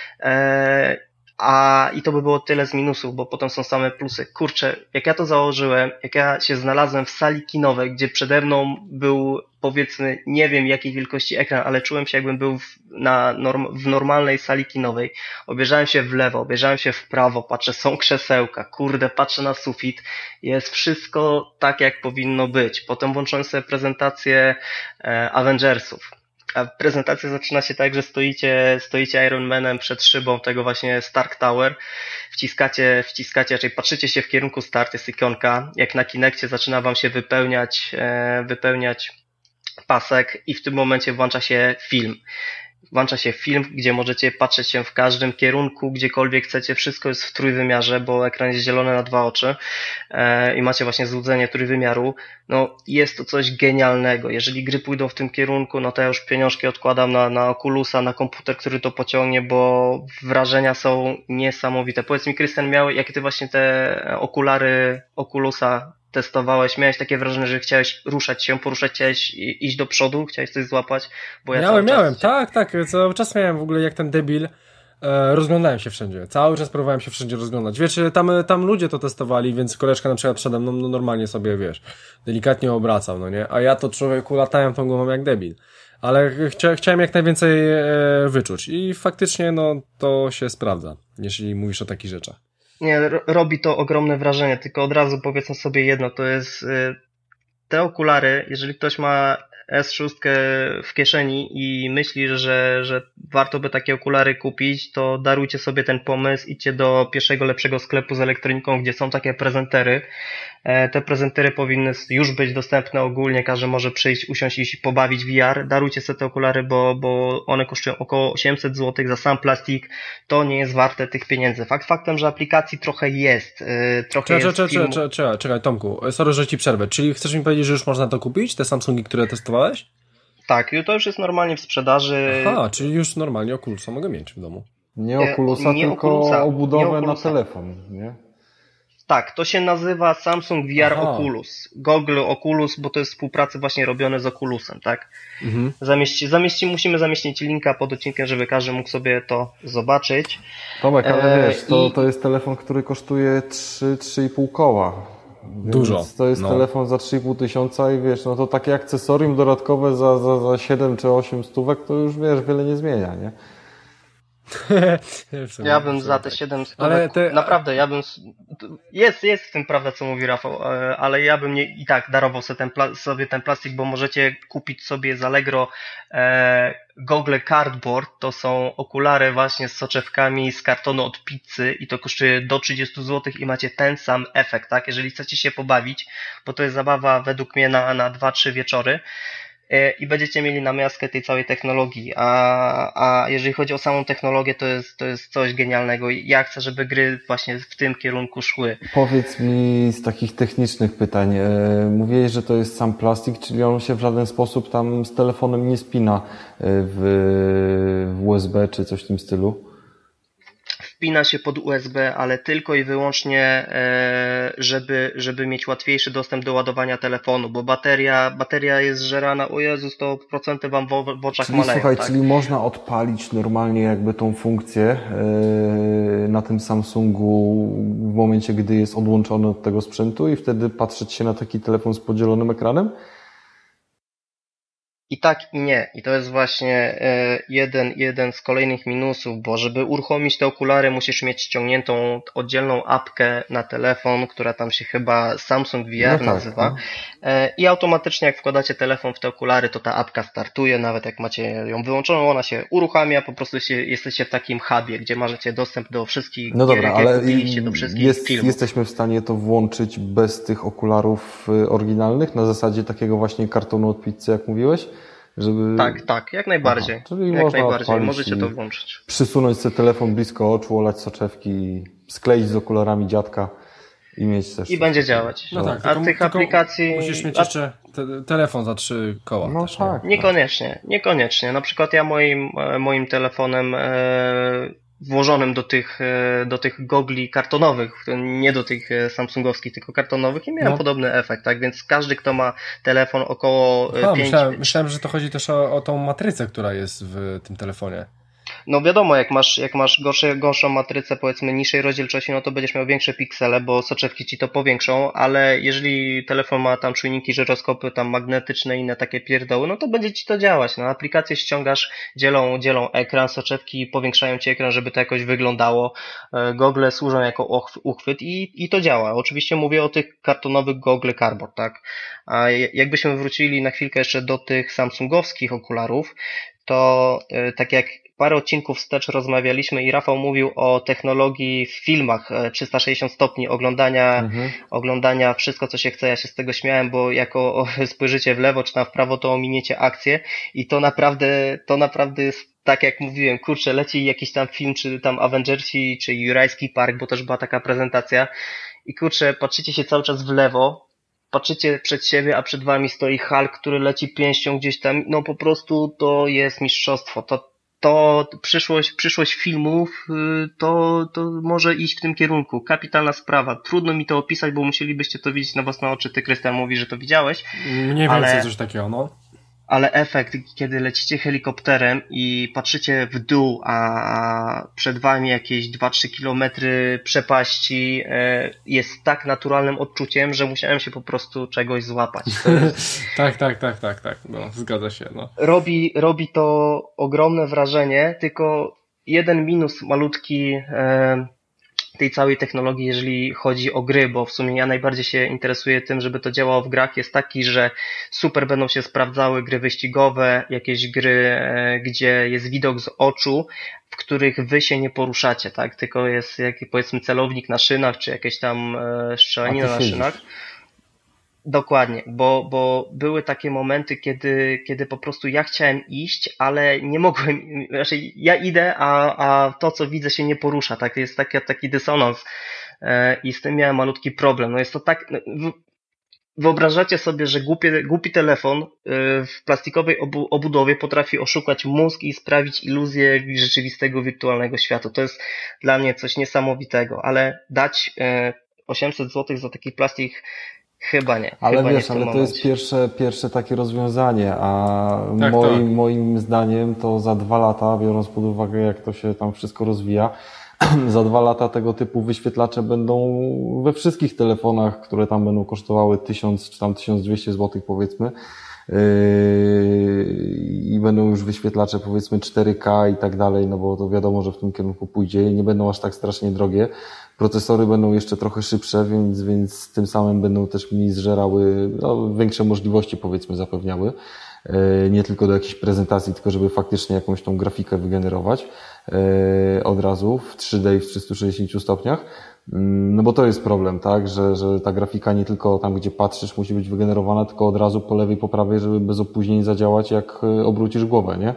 I to by było tyle z minusów, bo potem są same plusy. Kurczę, jak ja to założyłem, jak ja się znalazłem w sali kinowej, gdzie przede mną był, powiedzmy, nie wiem jakiej wielkości ekran, ale czułem się jakbym był w normalnej sali kinowej. Obejrzałem się w lewo, obejrzałem się w prawo, patrzę, są krzesełka, kurde, patrzę na sufit, jest wszystko tak jak powinno być. Potem włączyłem sobie prezentację Avengersów. A prezentacja zaczyna się tak, że stoicie Iron Manem przed szybą tego właśnie Stark Tower, wciskacie, czyli patrzycie się w kierunku start, jest ikonka, jak na Kinekcie zaczyna wam się wypełniać pasek i w tym momencie włącza się film. Gdzie możecie patrzeć się w każdym kierunku, gdziekolwiek chcecie, wszystko jest w trójwymiarze, bo ekran jest zielony na dwa oczy i macie właśnie złudzenie trójwymiaru. No jest to coś genialnego. Jeżeli gry pójdą w tym kierunku, no to ja już pieniążki odkładam na Oculusa, na komputer, który to pociągnie, bo wrażenia są niesamowite. Powiedz mi, Krystian, jakie ty właśnie te okulary Oculusa testowałeś, miałeś takie wrażenie, że chciałeś poruszać, chciałeś iść do przodu, chciałeś coś złapać? Bo ja miałem, tak, cały czas miałem w ogóle jak ten debil, rozglądałem się wszędzie, cały czas próbowałem się wszędzie rozglądać, wiesz, tam ludzie to testowali, więc koleżka na przykład przede mną, no normalnie sobie, wiesz, delikatnie obracał, no nie, a ja to człowieku latałem tą głową jak debil, ale chciałem jak najwięcej wyczuć i faktycznie, no, to się sprawdza, jeśli mówisz o takich rzeczach. Nie, robi to ogromne wrażenie, tylko od razu powiedzmy sobie jedno, to jest te okulary, jeżeli ktoś ma S6 w kieszeni i myśli, że warto by takie okulary kupić, to darujcie sobie ten pomysł, idźcie do pierwszego lepszego sklepu z elektroniką, gdzie są takie prezentery. Te prezentery powinny już być dostępne ogólnie, każdy może przyjść, usiąść i pobawić VR. Darujcie sobie te okulary, bo one kosztują około 800 zł za sam plastik. To nie jest warte tych pieniędzy. Faktem, że aplikacji trochę jest. Czekaj, Tomku, sorry, że ci przerwę. Czyli chcesz mi powiedzieć, że już można to kupić, te Samsungi, które testowałeś? Tak, to już jest normalnie w sprzedaży. Aha, czyli już normalnie Oculusa mogę mieć w domu. Nie Oculusa, tylko obudowę na telefon, nie? Tak, to się nazywa Samsung VR Oculus. Google Oculus, bo to jest współpracy właśnie robione z Oculusem, tak? Mhm. Musimy zamieścić linka pod odcinkiem, żeby każdy mógł sobie to zobaczyć. Tomek, ale wiesz, to jest telefon, który kosztuje 3,5 koła. Dużo. Więc to jest telefon za 3,5 tysiąca i wiesz, no to takie akcesorium dodatkowe za 7 czy 8 stówek, to już wiesz, wiele nie zmienia, nie? Ja bym za te 7 stówek, naprawdę, ja bym, jest w tym prawda, co mówi Rafał, ale ja bym i tak darował sobie ten plastik, bo możecie kupić sobie z Allegro Google Cardboard, to są okulary właśnie z soczewkami z kartonu od pizzy i to kosztuje do 30 zł i macie ten sam efekt, tak? Jeżeli chcecie się pobawić, bo to jest zabawa według mnie na 2-3 wieczory, i będziecie mieli namiastkę tej całej technologii, a jeżeli chodzi o samą technologię, to jest coś genialnego i ja chcę, żeby gry właśnie w tym kierunku szły. Powiedz mi z takich technicznych pytań, mówiłeś, że to jest sam plastik, czyli on się w żaden sposób tam z telefonem nie spina w USB czy coś w tym stylu? Wpina się pod USB, ale tylko i wyłącznie, żeby mieć łatwiejszy dostęp do ładowania telefonu, bo bateria jest zżerana, o Jezus, to procenty wam w oczach maleją. Słuchaj, tak? Czyli można odpalić normalnie jakby tą funkcję na tym Samsungu w momencie, gdy jest odłączony od tego sprzętu i wtedy patrzeć się na taki telefon z podzielonym ekranem? I tak i nie. I to jest właśnie jeden z kolejnych minusów, bo żeby uruchomić te okulary, musisz mieć ściągniętą oddzielną apkę na telefon, która tam się chyba Samsung VR nazywa. I automatycznie jak wkładacie telefon w te okulary, to ta apka startuje, nawet jak macie ją wyłączoną, ona się uruchamia, po prostu jesteście w takim hubie, gdzie macie dostęp do wszystkich No dobra, ale do wszystkich filmów. Jesteśmy w stanie to włączyć bez tych okularów oryginalnych, na zasadzie takiego właśnie kartonu od pizzy, jak mówiłeś? Żeby... Tak, jak najbardziej. Aha, czyli jak można najbardziej, możecie to włączyć. Przysunąć sobie telefon blisko oczu, olać soczewki, skleić z okularami dziadka i mieć też... I będzie działać. No tak, a tych aplikacji... Musisz mieć jeszcze telefon za 3 koła. No też, tak. Niekoniecznie. Na przykład ja moim telefonem włożonym do tych gogli kartonowych, nie do tych samsungowskich, tylko kartonowych i miałem podobny efekt, tak? Więc każdy, kto ma telefon około 5... Myślałem, że to chodzi też o tą matrycę, która jest w tym telefonie. No wiadomo, jak masz gorszą matrycę, powiedzmy niższej rozdzielczości, no to będziesz miał większe piksele, bo soczewki ci to powiększą, ale jeżeli telefon ma tam czujniki, żyroskopy tam magnetyczne i inne takie pierdoły, no to będzie ci to działać. No aplikację ściągasz, dzielą ekran, soczewki powiększają ci ekran, żeby to jakoś wyglądało. Gogle służą jako uchwyt i to działa. Oczywiście mówię o tych kartonowych Google Cardboard, tak? A jakbyśmy wrócili na chwilkę jeszcze do tych samsungowskich okularów, to tak jak parę odcinków wstecz rozmawialiśmy i Rafał mówił o technologii w filmach 360 stopni oglądania wszystko, co się chce. Ja się z tego śmiałem, bo jako spojrzycie w lewo czy tam w prawo, to ominiecie akcję i to naprawdę jest tak, jak mówiłem, kurczę, leci jakiś tam film, czy tam Avengersi, czy Jurajski Park, bo też była taka prezentacja i kurczę, patrzycie się cały czas w lewo, patrzycie przed siebie, a przed wami stoi Hulk, który leci pięścią gdzieś tam, no po prostu to jest mistrzostwo, to przyszłość filmów, to może iść w tym kierunku. Kapitalna sprawa. Trudno mi to opisać, bo musielibyście to widzieć na własne oczy. Ty, Krystian, mówisz, że to widziałeś. Mniej więcej coś takiego, no. Ale efekt, kiedy lecicie helikopterem i patrzycie w dół, a przed wami jakieś 2-3 kilometry przepaści, jest tak naturalnym odczuciem, że musiałem się po prostu czegoś złapać. Tak. No, zgadza się. No. Robi to ogromne wrażenie, tylko jeden minus malutki tej całej technologii, jeżeli chodzi o gry, bo w sumie ja najbardziej się interesuję tym, żeby to działało w grach, jest taki, że super będą się sprawdzały gry wyścigowe, jakieś gry, gdzie jest widok z oczu, w których wy się nie poruszacie, tak? Tylko jest jakiś, powiedzmy, celownik na szynach, czy jakieś tam strzelanina na szynach. Dokładnie, bo były takie momenty, kiedy po prostu ja chciałem iść, ale nie mogłem, znaczy ja idę, a to, co widzę, się nie porusza, tak? Jest taki dysonans i z tym miałem malutki problem. No jest to tak, wyobrażacie sobie, że głupi telefon w plastikowej obudowie potrafi oszukać mózg i sprawić iluzję rzeczywistego, wirtualnego świata. To jest dla mnie coś niesamowitego, ale dać 800 zł za taki plastik chyba nie. Ale chyba wiesz, nie ale to jest pierwsze takie rozwiązanie, a tak, moim zdaniem to za 2 lata, biorąc pod uwagę jak to się tam wszystko rozwija, za 2 lata tego typu wyświetlacze będą we wszystkich telefonach, które tam będą kosztowały 1000 czy tam 1200 zł powiedzmy. I będą już wyświetlacze powiedzmy 4K i tak dalej, no bo to wiadomo, że w tym kierunku pójdzie i nie będą aż tak strasznie drogie. Procesory będą jeszcze trochę szybsze, więc tym samym będą też mniej zżerały, no, większe możliwości powiedzmy zapewniały. Nie tylko do jakiejś prezentacji, tylko żeby faktycznie jakąś tą grafikę wygenerować od razu w 3D i w 360 stopniach. No bo to jest problem, tak, że ta grafika nie tylko tam, gdzie patrzysz, musi być wygenerowana, tylko od razu po lewej, po prawej, żeby bez opóźnień zadziałać, jak obrócisz głowę, nie?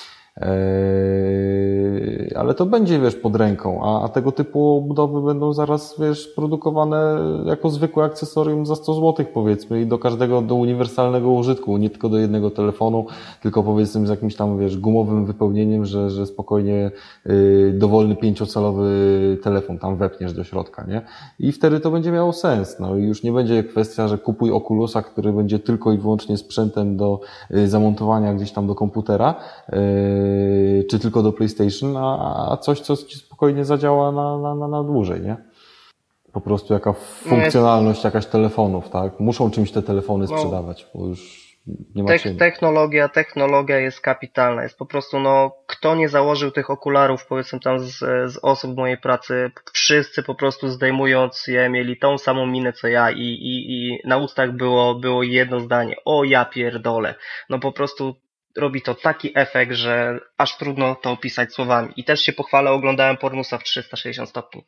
Ale to będzie, wiesz, pod ręką, a tego typu obudowy będą zaraz, wiesz, produkowane jako zwykłe akcesorium za 100 zł powiedzmy i do każdego, do uniwersalnego użytku, nie tylko do jednego telefonu, tylko powiedzmy z jakimś tam, wiesz, gumowym wypełnieniem, że spokojnie dowolny 5-calowy telefon tam wepniesz do środka, nie? I wtedy to będzie miało sens, no i już nie będzie kwestia, że kupuj Oculusa, który będzie tylko i wyłącznie sprzętem do zamontowania gdzieś tam do komputera, czy tylko do PlayStation, a coś, co ci spokojnie zadziała na dłużej, nie? Po prostu jaka funkcjonalność jakaś telefonów, tak? Muszą czymś te telefony sprzedawać, bo już nie ma cienia. Technologia jest kapitalna. Jest po prostu, kto nie założył tych okularów, powiedzmy tam z osób w mojej pracy, wszyscy po prostu zdejmując je mieli tą samą minę co ja i na ustach było jedno zdanie. O ja pierdolę. No po prostu robi to taki efekt, że aż trudno to opisać słowami. I też się pochwalę, oglądałem Pornusa w 360 stopni.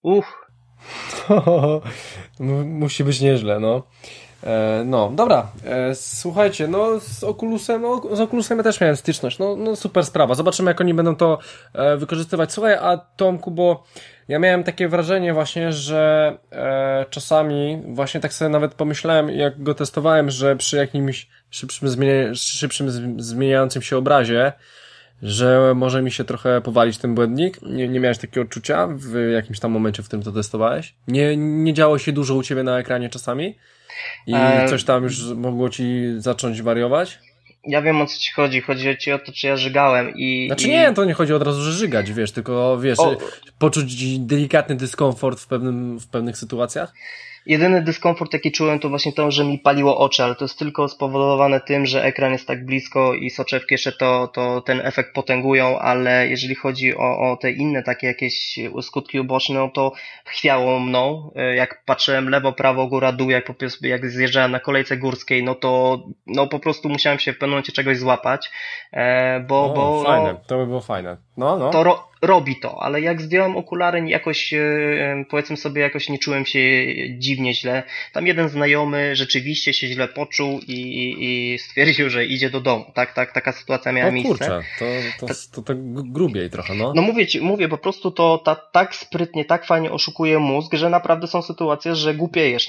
Musi być nieźle, no. No, dobra. Słuchajcie, z Oculusem ja też miałem styczność. No super sprawa. Zobaczymy, jak oni będą to wykorzystywać. Słuchaj, a Tomku, bo ja miałem takie wrażenie właśnie, że czasami właśnie tak sobie nawet pomyślałem, jak go testowałem, że przy jakimś szybszym zmieniającym się obrazie, że może mi się trochę powalić ten błędnik. Nie miałeś takiego odczucia w jakimś tam momencie, w którym to testowałeś? Nie działo się dużo u ciebie na ekranie czasami? I coś tam już mogło ci zacząć wariować? Ja wiem, o co ci chodzi. Chodzi ci o to, czy ja żygałem Znaczy nie, to nie chodzi od razu, że żygać, wiesz, tylko poczuć delikatny dyskomfort w pewnych sytuacjach? Jedyny dyskomfort, jaki czułem, to właśnie to, że mi paliło oczy, ale to jest tylko spowodowane tym, że ekran jest tak blisko i soczewki jeszcze to ten efekt potęgują, ale jeżeli chodzi o te inne takie jakieś skutki uboczne, no to chwiało mną. Jak patrzyłem lewo, prawo, góra, dół, jak zjeżdżałem na kolejce górskiej, no po prostu musiałem się w pewnym momencie czegoś złapać, bo fajne, to by było fajne. To robi to, ale jak zdjąłem okulary, jakoś powiedzmy sobie, jakoś nie czułem się dziwnie źle. Tam jeden znajomy rzeczywiście się źle poczuł i stwierdził, że idzie do domu. Taka sytuacja miała miejsce. Kurczę, to tak grubiej trochę, no. No mówię, po prostu to tak sprytnie, tak fajnie oszukuje mózg, że naprawdę są sytuacje, że głupiejesz.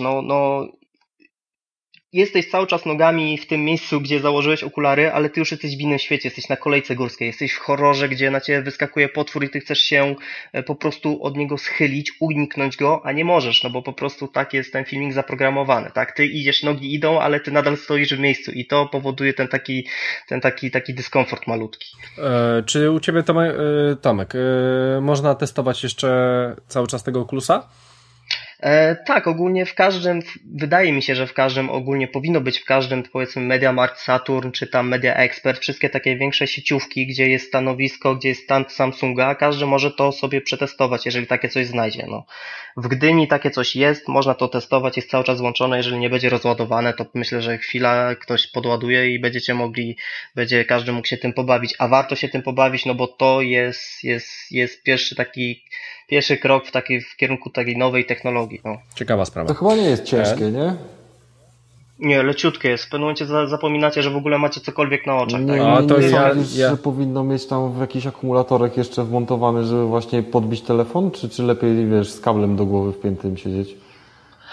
Jesteś cały czas nogami w tym miejscu, gdzie założyłeś okulary, ale ty już jesteś w innym świecie, jesteś na kolejce górskiej, jesteś w horrorze, gdzie na ciebie wyskakuje potwór i ty chcesz się po prostu od niego schylić, uniknąć go, a nie możesz, bo po prostu tak jest ten filmik zaprogramowany, tak? Ty idziesz, nogi idą, ale ty nadal stoisz w miejscu i to powoduje ten taki dyskomfort malutki. Czy u ciebie, Tomek, można testować jeszcze cały czas tego Oculusa? Tak, ogólnie wydaje mi się, że w każdym ogólnie powinno być w każdym, powiedzmy MediaMarkt Saturn, czy tam Media Expert, wszystkie takie większe sieciówki, gdzie jest stanowisko, gdzie jest stand Samsunga, każdy może to sobie przetestować, jeżeli takie coś znajdzie. W Gdyni takie coś jest, można to testować, jest cały czas włączone, jeżeli nie będzie rozładowane, to myślę, że chwila ktoś podładuje i będzie każdy mógł się tym pobawić, a warto się tym pobawić, bo to jest pierwszy krok w kierunku takiej nowej technologii. Ciekawa sprawa. To chyba nie jest ciężkie, nie? Nie, leciutkie jest. W pewnym momencie zapominacie, że w ogóle macie cokolwiek na oczach. Że powinno mieć tam w jakiś akumulatorek jeszcze wmontowany, żeby właśnie podbić telefon, czy lepiej, wiesz, z kablem do głowy wpiętym siedzieć?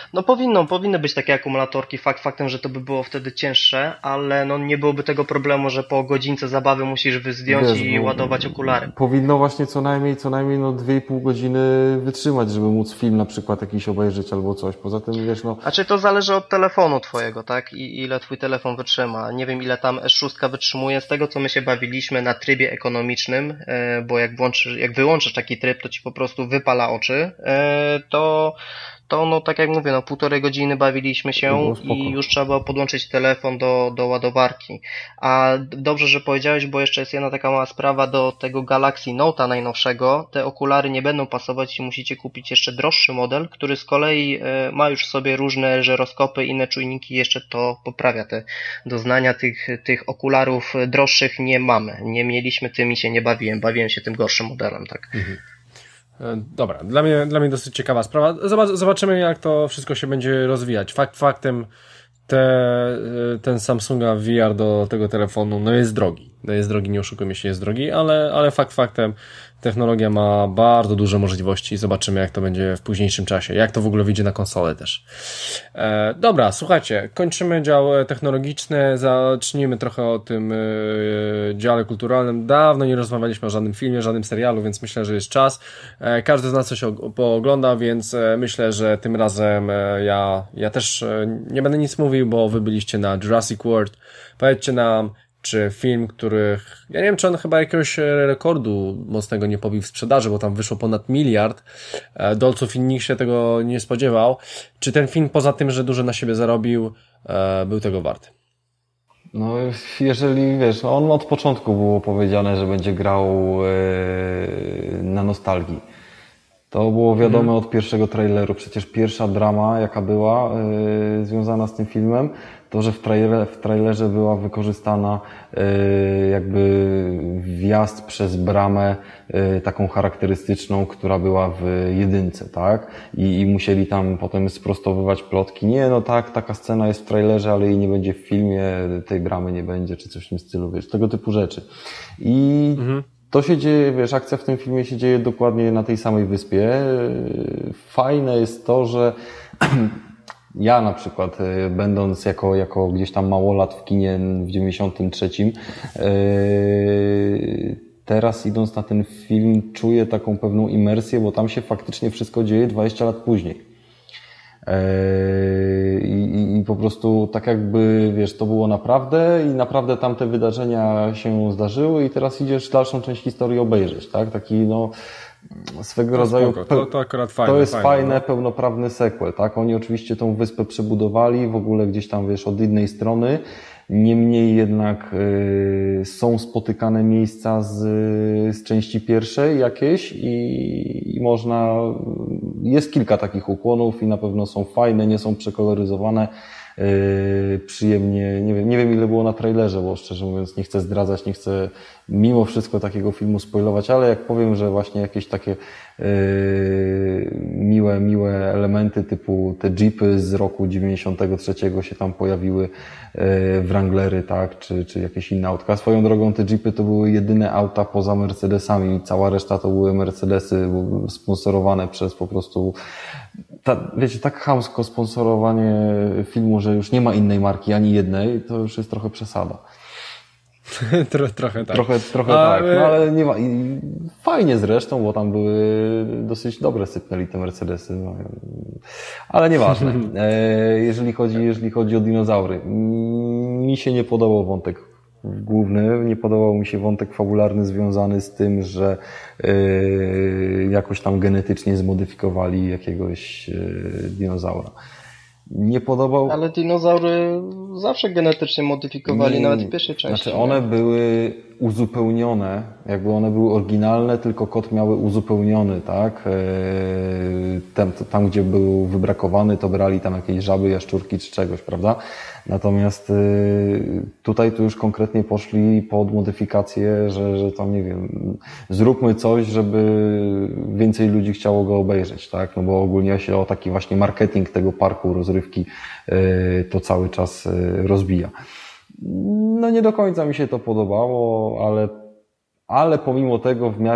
No powinny być takie akumulatorki, faktem, że to by było wtedy cięższe, ale no nie byłoby tego problemu, że po godzince zabawy musisz zdjąć i ładować okulary. Powinno właśnie co najmniej 2,5 godziny wytrzymać, żeby móc film na przykład jakiś obejrzeć albo coś. Poza tym wiesz, no... A czy to zależy od telefonu twojego, tak? I ile twój telefon wytrzyma. Nie wiem ile tam S6 wytrzymuje. Z tego co my się bawiliśmy na trybie ekonomicznym, bo jak wyłączysz taki tryb, to ci po prostu wypala oczy, to no tak jak mówię, no 1,5 godziny bawiliśmy się i już trzeba było podłączyć telefon do ładowarki. A dobrze, że powiedziałeś, bo jeszcze jest jedna taka mała sprawa do tego Galaxy Note'a najnowszego. Te okulary nie będą pasować i musicie kupić jeszcze droższy model, który z kolei ma już w sobie różne żyroskopy, inne czujniki, jeszcze to poprawia te doznania. Tych okularów droższych nie mamy. Nie mieliśmy, tymi się nie bawiłem się tym gorszym modelem, tak. Mhm. Dobra, dla mnie dosyć ciekawa sprawa. Zobaczymy, jak to wszystko się będzie rozwijać. Faktem ten Samsunga VR do tego telefonu jest drogi. Nie oszukujmy się, jest drogi, ale faktem technologia ma bardzo duże możliwości. Zobaczymy, jak to będzie w późniejszym czasie. Jak to w ogóle wyjdzie na konsolę też. Dobra, słuchajcie, kończymy dział technologiczny. Zacznijmy trochę o tym dziale kulturalnym. Dawno nie rozmawialiśmy o żadnym filmie, żadnym serialu, więc myślę, że jest czas. Każdy z nas coś poogląda, więc myślę, że tym razem ja też nie będę nic mówił, bo wy byliście na Jurassic World. Powiedzcie nam, czy film, ja nie wiem, czy on chyba jakiegoś rekordu mocnego nie pobił w sprzedaży, bo tam wyszło ponad 1 miliard dolców i nikt się tego nie spodziewał. Czy ten film, poza tym, że dużo na siebie zarobił, był tego wart? No, jeżeli wiesz, on od początku było powiedziane, że będzie grał na nostalgii. To było wiadome od pierwszego traileru. Przecież pierwsza drama, jaka była związana z tym filmem, to, że w trailerze była wykorzystana jakby wjazd przez bramę taką charakterystyczną, która była w jedynce, tak? I musieli tam potem sprostowywać plotki. Nie, no tak, taka scena jest w trailerze, ale jej nie będzie w filmie, tej bramy nie będzie, czy coś w tym stylu, wiesz, tego typu rzeczy. I to się dzieje, wiesz, akcja w tym filmie się dzieje dokładnie na tej samej wyspie. Fajne jest to, że ja na przykład, będąc jako gdzieś tam małolat w kinie w 93, teraz idąc na ten film czuję taką pewną imersję, bo tam się faktycznie wszystko dzieje 20 lat później. I po prostu tak jakby, wiesz, to było naprawdę i naprawdę tamte wydarzenia się zdarzyły i teraz idziesz dalszą część historii obejrzeć, tak? Taki, no, swego rodzaju... To akurat fajne. To jest fajne, pełnoprawny sequel, tak? Oni oczywiście tą wyspę przebudowali, w ogóle gdzieś tam, wiesz, od innej strony. Niemniej jednak są spotykane miejsca z części pierwszej jakieś i można, jest kilka takich ukłonów i na pewno są fajne, nie są przekoloryzowane, przyjemnie, nie wiem ile było na trailerze, bo szczerze mówiąc nie chcę zdradzać, nie chcę mimo wszystko takiego filmu spoilować, ale jak powiem, że właśnie jakieś takie miłe elementy typu te jeepy z roku 93 się tam pojawiły, Wranglery, tak, czy jakieś inne autka. Swoją drogą te jeepy to były jedyne auta poza Mercedesami, cała reszta to były Mercedesy sponsorowane przez po prostu, wiecie, tak chamsko sponsorowanie filmu, że już nie ma innej marki, ani jednej, to już jest trochę przesada. Trochę tak. Trochę tak, no ale nie ma. I fajnie zresztą, bo tam były dosyć dobre sypnęli te Mercedesy. No. Ale nieważne. Jeżeli chodzi o dinozaury. Mi się nie podobał wątek główny, nie podobał mi się wątek fabularny związany z tym, że jakoś tam genetycznie zmodyfikowali jakiegoś dinozaura. Nie podobał... Ale dinozaury zawsze genetycznie modyfikowali, nawet w pierwszej części. Znaczy one były uzupełnione, jakby one były oryginalne, tylko kot miały uzupełniony, tak? Tam gdzie był wybrakowany, to brali tam jakieś żaby, jaszczurki czy czegoś, prawda? Natomiast tutaj tu już konkretnie poszli pod modyfikację, że tam, nie wiem, zróbmy coś, żeby więcej ludzi chciało go obejrzeć, tak? No bo ogólnie się o taki właśnie marketing tego parku rozrywki to cały czas rozbija. No nie do końca mi się to podobało, ale ale pomimo tego w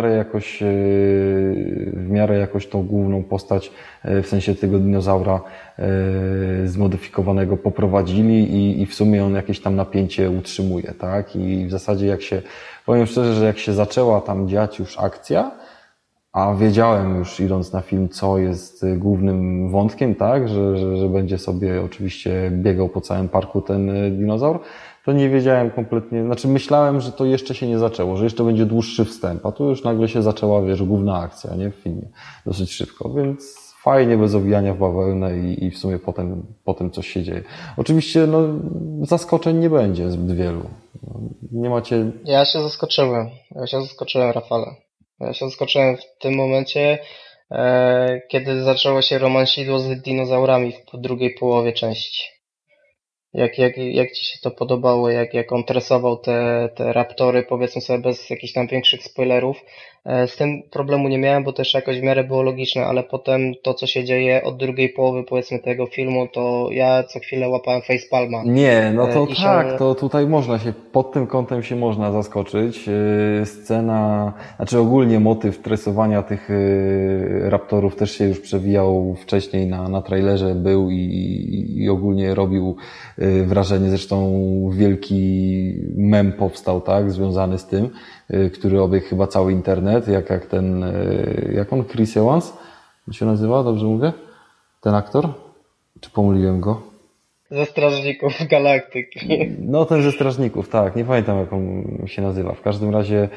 miarę jakoś tą główną postać, w sensie tego dinozaura zmodyfikowanego poprowadzili i w sumie on jakieś tam napięcie utrzymuje, tak? I w zasadzie powiem szczerze, że jak się zaczęła tam dziać już akcja, a wiedziałem już idąc na film, co jest głównym wątkiem, tak? Że będzie sobie oczywiście biegał po całym parku ten dinozaur, to nie wiedziałem kompletnie, znaczy myślałem, że to jeszcze się nie zaczęło, że jeszcze będzie dłuższy wstęp, a tu już nagle się zaczęła, główna akcja, nie? W filmie. Dosyć szybko, więc fajnie, bez owijania w bawełnę i w sumie potem coś się dzieje. Oczywiście, zaskoczeń nie będzie zbyt wielu. Nie macie... Ja się zaskoczyłem, Rafale. Ja się zaskoczyłem w tym momencie, kiedy zaczęło się romansidło z dinozaurami w drugiej połowie części. Jak ci się to podobało, jak on tresował te raptory, powiedzmy sobie bez jakichś tam większych spoilerów. Z tym problemu nie miałem, bo też jakoś w miarę było logiczne, ale potem to, co się dzieje od drugiej połowy, powiedzmy, tego filmu, to ja co chwilę łapałem facepalma. Nie, to tak, to tutaj można się, pod tym kątem się można zaskoczyć. Scena, znaczy ogólnie motyw tresowania tych raptorów też się już przewijał wcześniej na trailerze, był i ogólnie robił wrażenie. Zresztą wielki mem powstał, tak, związany z tym, który obiegł chyba cały internet, jak on, Chris Evans się nazywa, dobrze mówię? Ten aktor? Czy pomyliłem go? Ze Strażników Galaktyki. No ten ze Strażników, tak, nie pamiętam jak on się nazywa. W każdym razie,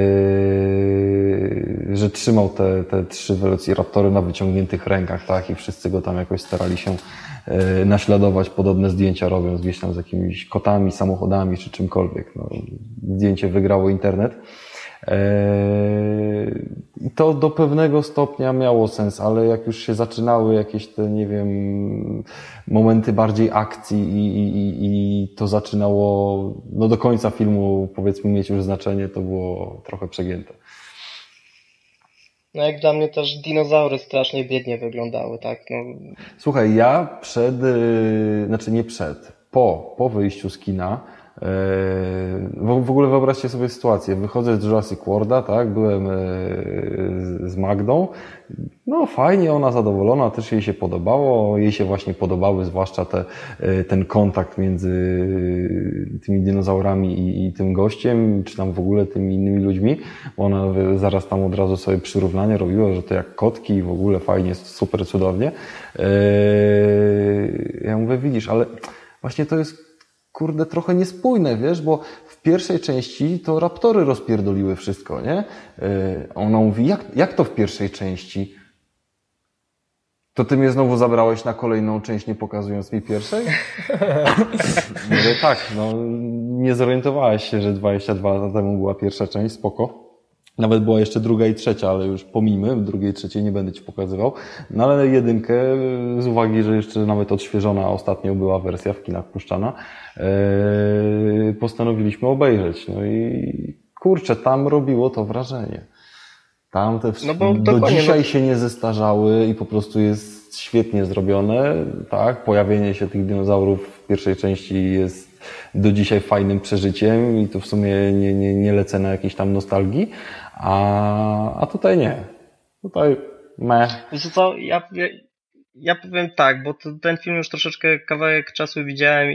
że trzymał te 3 Velociraptory na wyciągniętych rękach, tak, i wszyscy go tam jakoś starali się naśladować, podobne zdjęcia robiąc gdzieś tam z jakimiś kotami, samochodami czy czymkolwiek. Zdjęcie wygrało internet. I to do pewnego stopnia miało sens, ale jak już się zaczynały jakieś te, nie wiem, momenty bardziej akcji i to zaczynało do końca filmu, powiedzmy, mieć już znaczenie, to było trochę przegięte. No jak dla mnie też dinozaury strasznie biednie wyglądały, tak? Słuchaj, ja po wyjściu z kina, w ogóle wyobraźcie sobie sytuację, wychodzę z Jurassic Worlda, tak, byłem z Magdą, fajnie, ona zadowolona, też jej się podobało, jej się właśnie podobały zwłaszcza ten kontakt między tymi dinozaurami i tym gościem, czy tam w ogóle tymi innymi ludźmi, bo ona zaraz tam od razu sobie przyrównanie robiła, że to jak kotki i w ogóle fajnie, super cudownie. Ja mówię, widzisz, ale właśnie to jest kurde, trochę niespójne, wiesz, bo w pierwszej części to raptory rozpierdoliły wszystko, nie? Ona mówi, jak to w pierwszej części? To ty mnie znowu zabrałeś na kolejną część, nie pokazując mi pierwszej? Mówię, tak, nie zorientowałaś się, że 22 lata temu była pierwsza część, spoko. Nawet była jeszcze druga i trzecia, ale już pomijmy, drugiej i trzeciej nie będę ci pokazywał. Ale jedynkę, z uwagi, że jeszcze nawet odświeżona ostatnio była wersja w kinach puszczana, postanowiliśmy obejrzeć. I kurczę, tam robiło to wrażenie. Tam te do dzisiaj się nie zestarzały i po prostu jest świetnie zrobione, tak? Pojawienie się tych dinozaurów w pierwszej części jest do dzisiaj fajnym przeżyciem i tu w sumie nie lecę na jakiejś tam nostalgii, a tutaj nie. Tutaj meh. Wiesz co, ja powiem tak, bo ten film już troszeczkę kawałek czasu widziałem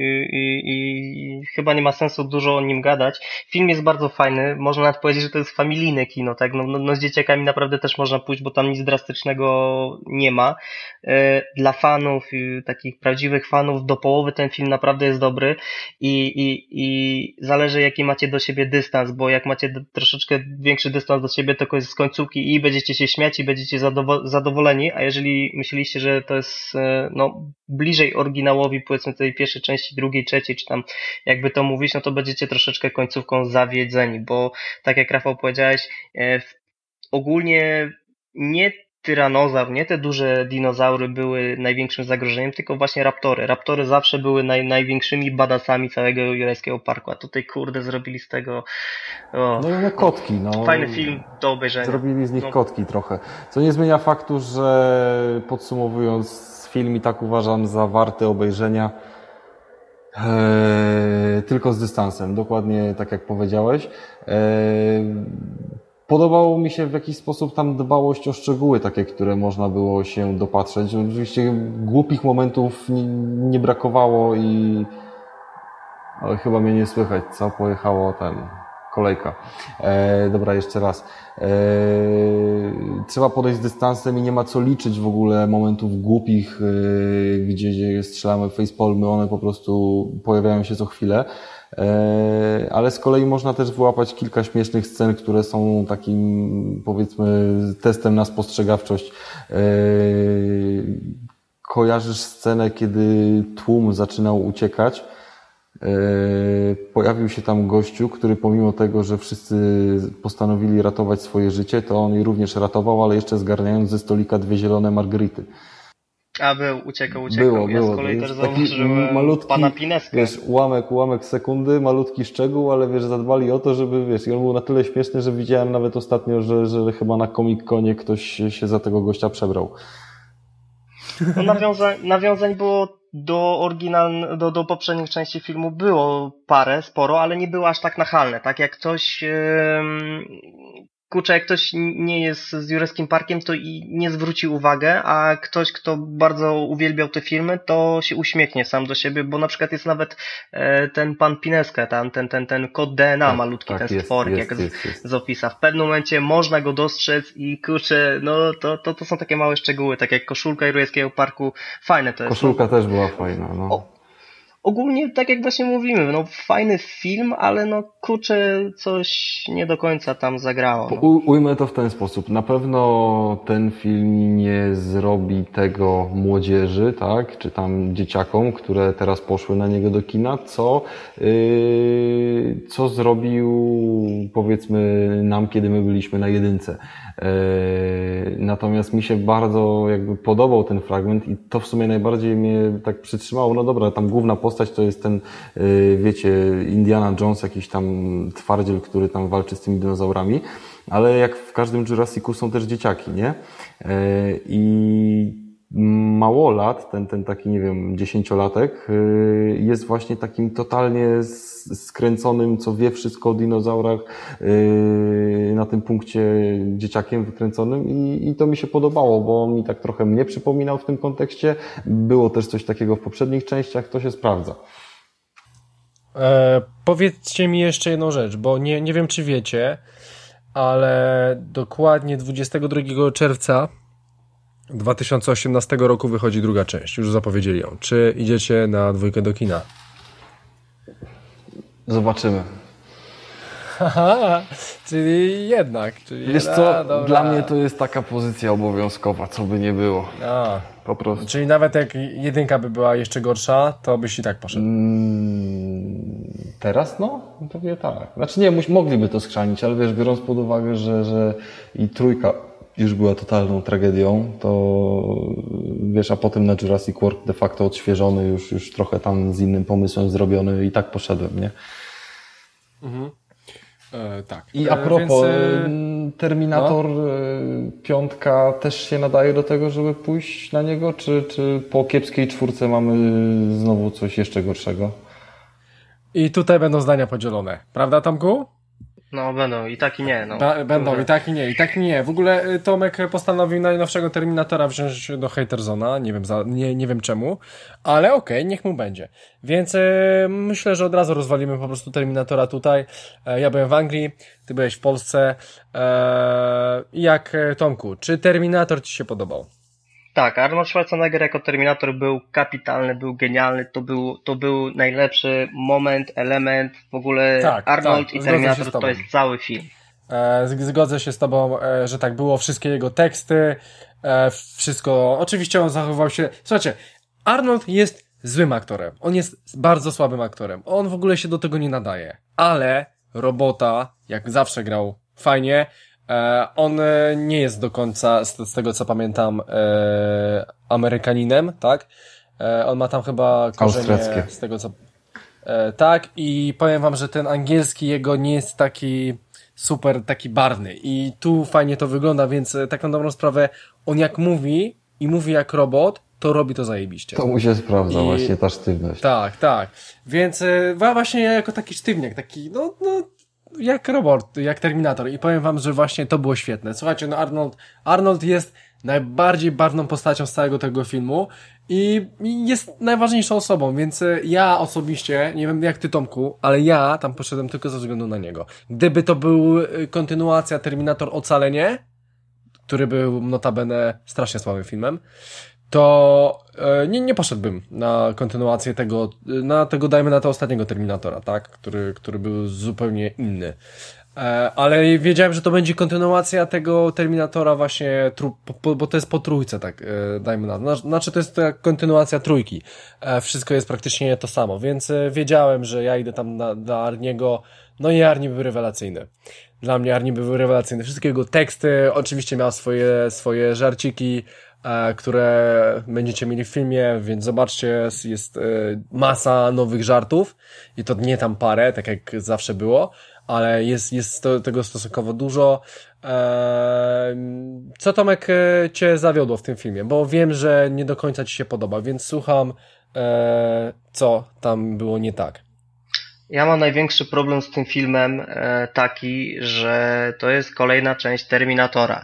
i chyba nie ma sensu dużo o nim gadać. Film jest bardzo fajny, można nawet powiedzieć, że to jest familijne kino, tak? Z dzieciakami naprawdę też można pójść, bo tam nic drastycznego nie ma. Dla fanów, takich prawdziwych fanów, do połowy ten film naprawdę jest dobry i zależy jaki macie do siebie dystans, bo jak macie troszeczkę większy dystans do siebie, to z końcówki i będziecie się śmiać i będziecie zadowoleni, a jeżeli myśleliście, że to jest bliżej oryginałowi, powiedzmy tej pierwszej części, drugiej, trzeciej, czy tam jakby to mówić, to będziecie troszeczkę końcówką zawiedzeni, bo tak jak Rafał powiedziałeś, ogólnie nie tyranozaur, nie te duże dinozaury były największym zagrożeniem, tylko właśnie raptory. Raptory zawsze były największymi badasami całego Jurajskiego Parku, a tutaj kurde zrobili z tego kotki. Fajny film do obejrzenia. Zrobili z nich kotki trochę. Co nie zmienia faktu, że podsumowując film i tak uważam za warte obejrzenia, Tylko z dystansem, dokładnie tak jak powiedziałeś. Podobało mi się w jakiś sposób tam dbałość o szczegóły takie, które można było się dopatrzeć. Oczywiście głupich momentów nie brakowało ale chyba mnie nie słychać, co? Pojechała kolejka. Dobra, jeszcze raz. Trzeba podejść z dystansem i nie ma co liczyć w ogóle momentów głupich, gdzie strzelamy facepalmy, one po prostu pojawiają się co chwilę. Ale z kolei można też wyłapać kilka śmiesznych scen, które są takim, powiedzmy, testem na spostrzegawczość. Kojarzysz scenę, kiedy tłum zaczynał uciekać? Pojawił się tam gościu, który pomimo tego, że wszyscy postanowili ratować swoje życie, to on je również ratował, ale jeszcze zgarniając ze stolika 2 zielone margaryty. Uciekał. Było. Z kolei też zauważyłem malutki, pana Pineskę. Wiesz, ułamek sekundy, malutki szczegół, ale wiesz, zadbali o to, żeby, wiesz, i on był na tyle śmieszny, że widziałem nawet ostatnio, że chyba na Comic-Conie ktoś się za tego gościa przebrał. No, nawiązań było do poprzednich części filmu było sporo, ale nie było aż tak nachalne. Tak jak ktoś jak ktoś nie jest z Jurassiciem Parkiem, to i nie zwróci uwagę, a ktoś, kto bardzo uwielbiał te filmy, to się uśmiechnie sam do siebie, bo na przykład jest nawet ten pan Pineska, ten kod DNA malutki, ten stworek, jak z opisa. W pewnym momencie można go dostrzec i kurczę, no to są takie małe szczegóły, tak jak koszulka Jurassickiego Parku, fajne to jest. Koszulka też była fajna, no. Ogólnie, tak jak właśnie mówimy, no fajny film, ale no kurczę, coś nie do końca tam zagrało. No. Ujmę to w ten sposób. Na pewno ten film nie zrobi tego młodzieży, tak, czy tam dzieciakom, które teraz poszły na niego do kina, co zrobił, powiedzmy, nam, kiedy my byliśmy na 1. Natomiast mi się bardzo jakby podobał ten fragment i to w sumie najbardziej mnie tak przytrzymało. No dobra, tam główna postać to jest ten, wiecie, Indiana Jones, jakiś tam twardziel, który tam walczy z tymi dinozaurami, ale jak w każdym Jurassicu są też dzieciaki, nie? I małolat, ten taki, nie wiem, 10-latek, jest właśnie takim totalnie skręconym, co wie wszystko o dinozaurach, na tym punkcie dzieciakiem wykręconym i to mi się podobało, bo on mi tak trochę mnie przypominał w tym kontekście. Było też coś takiego w poprzednich częściach, to się sprawdza. Powiedzcie mi jeszcze jedną rzecz, bo nie wiem, czy wiecie, ale dokładnie 22 czerwca 2018 roku wychodzi druga część. Już zapowiedzieli ją. Czy idziecie na 2 do kina? Zobaczymy. Haha, czyli jednak. Wiesz co, dobra. Dla mnie to jest taka pozycja obowiązkowa, co by nie było. Po prostu. Czyli nawet jak 1 by była jeszcze gorsza, to byś i tak poszedł. Teraz? No, pewnie tak. Znaczy nie, mogliby to skrzanić, ale wiesz, biorąc pod uwagę, że i 3 już była totalną tragedią, to wiesz, a potem na Jurassic World de facto odświeżony, już trochę tam z innym pomysłem zrobiony i tak poszedłem, nie? Mhm. Tak. I a propos, więc, Terminator 5 też się nadaje do tego, żeby pójść na niego, czy po kiepskiej 4 mamy znowu coś jeszcze gorszego? I tutaj będą zdania podzielone. Prawda, Tomku? No będą i tak i nie. No. Będą i tak i nie. W ogóle Tomek postanowił najnowszego Terminatora wziąć do Haterzona. Nie wiem czemu, ale okej, niech mu będzie. Więc myślę, że od razu rozwalimy po prostu Terminatora tutaj. Ja byłem w Anglii, ty byłeś w Polsce. Jak Tomku, czy Terminator ci się podobał? Tak, Arnold Schwarzenegger jako Terminator był kapitalny, był genialny, to był najlepszy moment, element, w ogóle tak, Arnold i Terminator to jest cały film. Zgodzę się z tobą, że tak było, wszystkie jego teksty, wszystko, oczywiście on zachowywał się, słuchajcie, Arnold jest złym aktorem, on jest bardzo słabym aktorem, on w ogóle się do tego nie nadaje, ale robota, jak zawsze grał fajnie. On nie jest do końca, z tego co pamiętam, Amerykaninem, tak? On ma tam chyba korzenie z tego co... Tak, i powiem wam, że ten angielski jego nie jest taki super, taki barwny i tu fajnie to wygląda, więc tak na dobrą sprawę on jak mówi i mówi jak robot, to robi to zajebiście. To mu się sprawdza właśnie ta sztywność. Tak. Więc właśnie ja jako taki sztywniak, taki no jak robot, jak Terminator i powiem wam, że właśnie to było świetne. Słuchajcie, no Arnold jest najbardziej barwną postacią z całego tego filmu i jest najważniejszą osobą, więc ja osobiście, nie wiem jak ty, Tomku, ale ja tam poszedłem tylko ze względu na niego. Gdyby to był kontynuacja Terminator Ocalenie, który był notabene strasznie słabym filmem, to nie poszedłbym na kontynuację tego dajmy na to ostatniego Terminatora, tak? Który był zupełnie inny. Ale wiedziałem, że to będzie kontynuacja tego Terminatora właśnie, bo to jest po trójce, tak, dajmy na to. Znaczy to jest kontynuacja trójki. Wszystko jest praktycznie to samo, więc wiedziałem, że ja idę tam dla Arniego, no i Arni był rewelacyjny. Dla mnie Arni był rewelacyjny. Wszystkie jego teksty, oczywiście miał swoje żarciki, które będziecie mieli w filmie, więc zobaczcie, jest masa nowych żartów i to nie tam parę, tak jak zawsze było, ale jest tego stosunkowo dużo. Co, Tomek, cię zawiodło w tym filmie? Bo wiem, że nie do końca ci się podoba, więc słucham, co tam było nie tak. Ja mam największy problem z tym filmem taki, że to jest kolejna część Terminatora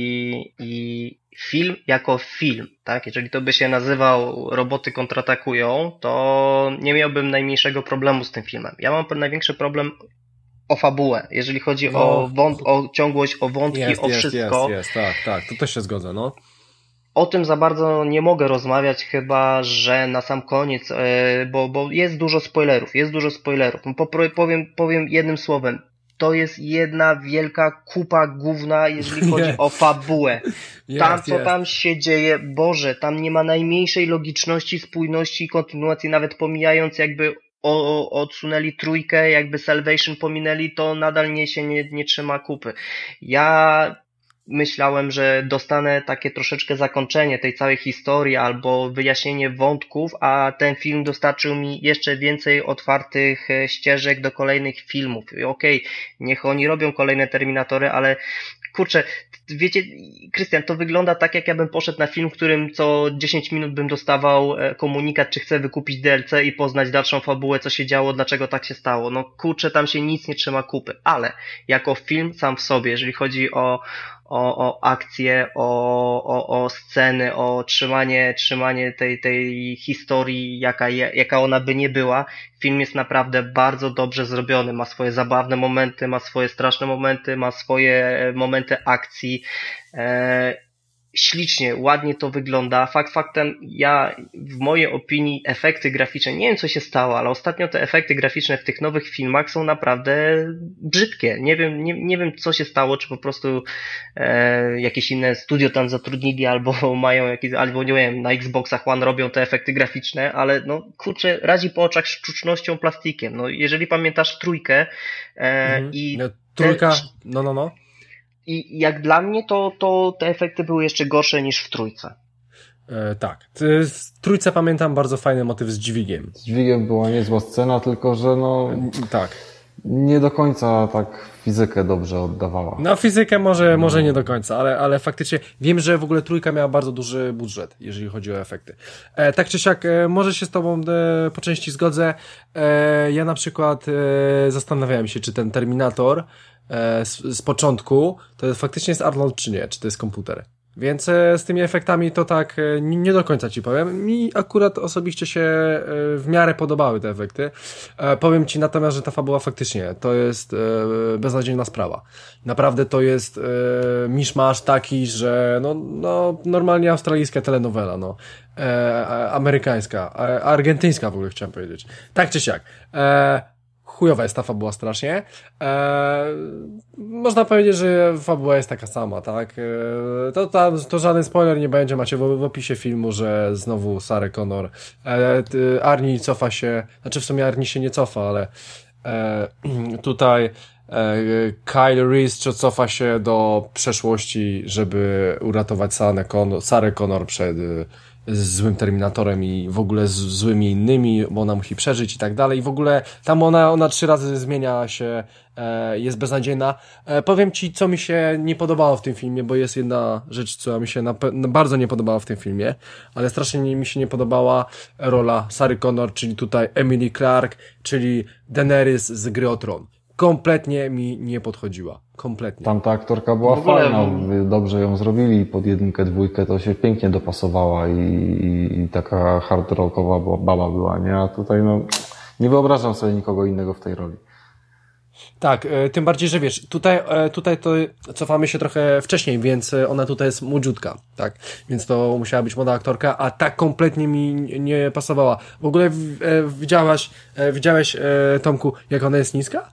i film jako film, tak? Jeżeli to by się nazywał Roboty kontratakują, to nie miałbym najmniejszego problemu z tym filmem. Ja mam największy problem o fabułę, jeżeli chodzi o ciągłość, o wątki, o wszystko. Tak, to też się zgodzę, no. O tym za bardzo nie mogę rozmawiać, chyba że na sam koniec, bo jest dużo spoilerów. Powiem jednym słowem. To jest jedna wielka kupa gówna, jeżeli chodzi o fabułę. Tam się dzieje, Boże, tam nie ma najmniejszej logiczności, spójności i kontynuacji, nawet pomijając jakby odsunęli trójkę, jakby Salvation pominęli, to nadal nie trzyma kupy. Ja myślałem, że dostanę takie troszeczkę zakończenie tej całej historii albo wyjaśnienie wątków, a ten film dostarczył mi jeszcze więcej otwartych ścieżek do kolejnych filmów. Okej, niech oni robią kolejne Terminatory, ale kurczę, wiecie, Krystian, to wygląda tak, jak ja bym poszedł na film, w którym co 10 minut bym dostawał komunikat, czy chcę wykupić DLC i poznać dalszą fabułę, co się działo, dlaczego tak się stało. No kurczę, tam się nic nie trzyma kupy, ale jako film sam w sobie, jeżeli chodzi o akcje, o sceny, o trzymanie tej historii, jaka ona by nie była. Film jest naprawdę bardzo dobrze zrobiony. Ma swoje zabawne momenty, ma swoje straszne momenty, ma swoje momenty akcji. Ślicznie, ładnie to wygląda. Faktem, w mojej opinii efekty graficzne, nie wiem co się stało, ale ostatnio te efekty graficzne w tych nowych filmach są naprawdę brzydkie. Nie wiem co się stało, czy po prostu jakieś inne studio tam zatrudnili, albo mają albo nie wiem, na Xboxach One robią te efekty graficzne, ale no kurczę, razi po oczach sztucznością, plastikiem. No jeżeli pamiętasz trójkę i... Trójka, no. I jak dla mnie to te efekty były jeszcze gorsze niż w trójce. Tak. W trójce pamiętam bardzo fajny motyw z dźwigiem. Z dźwigiem była niezła scena, tylko że tak. Nie do końca tak fizykę dobrze oddawała. No fizykę może nie do końca, ale faktycznie wiem, że w ogóle trójka miała bardzo duży budżet, jeżeli chodzi o efekty. Tak czy siak, może się z tobą po części zgodzę. Ja na przykład zastanawiałem się, czy ten Terminator z początku to faktycznie jest Arnold, czy nie, czy to jest komputer. Więc z tymi efektami to tak nie do końca ci powiem. Mi akurat osobiście się w miarę podobały te efekty. Powiem ci natomiast, że ta fabuła faktycznie to jest beznadziejna sprawa. Naprawdę to jest miszmasz taki, że no normalnie australijska telenowela, amerykańska, argentyńska w ogóle chciałem powiedzieć. Tak czy siak. Chujowa jest ta fabuła strasznie. Można powiedzieć, że fabuła jest taka sama, tak? To żaden spoiler nie będzie, macie w opisie filmu, że znowu Sarah Connor, Arnie cofa się, znaczy w sumie Arnie się nie cofa, ale tutaj Kyle Reese cofa się do przeszłości, żeby uratować Sarah Connor przed złym Terminatorem i w ogóle z złymi innymi, bo ona musi przeżyć i tak dalej. I w ogóle tam ona 3 razy zmienia się, jest beznadziejna. Powiem Ci, co mi się nie podobało w tym filmie, bo jest jedna rzecz, co mi się bardzo nie podobała w tym filmie, ale strasznie mi się nie podobała rola Sary Connor, czyli tutaj Emilia Clarke, czyli Daenerys z Gry o Tron. Kompletnie mi nie podchodziła. Kompletnie. Tamta aktorka była fajna, dobrze ją zrobili pod 1, 2, to się pięknie dopasowała i taka hard rockowa baba była, nie? A tutaj nie wyobrażam sobie nikogo innego w tej roli. Tak, tym bardziej, że wiesz, tutaj to cofamy się trochę wcześniej, więc ona tutaj jest młodziutka, tak? Więc to musiała być młoda aktorka, a tak kompletnie mi nie pasowała. W ogóle widziałeś, Tomku, jak ona jest niska?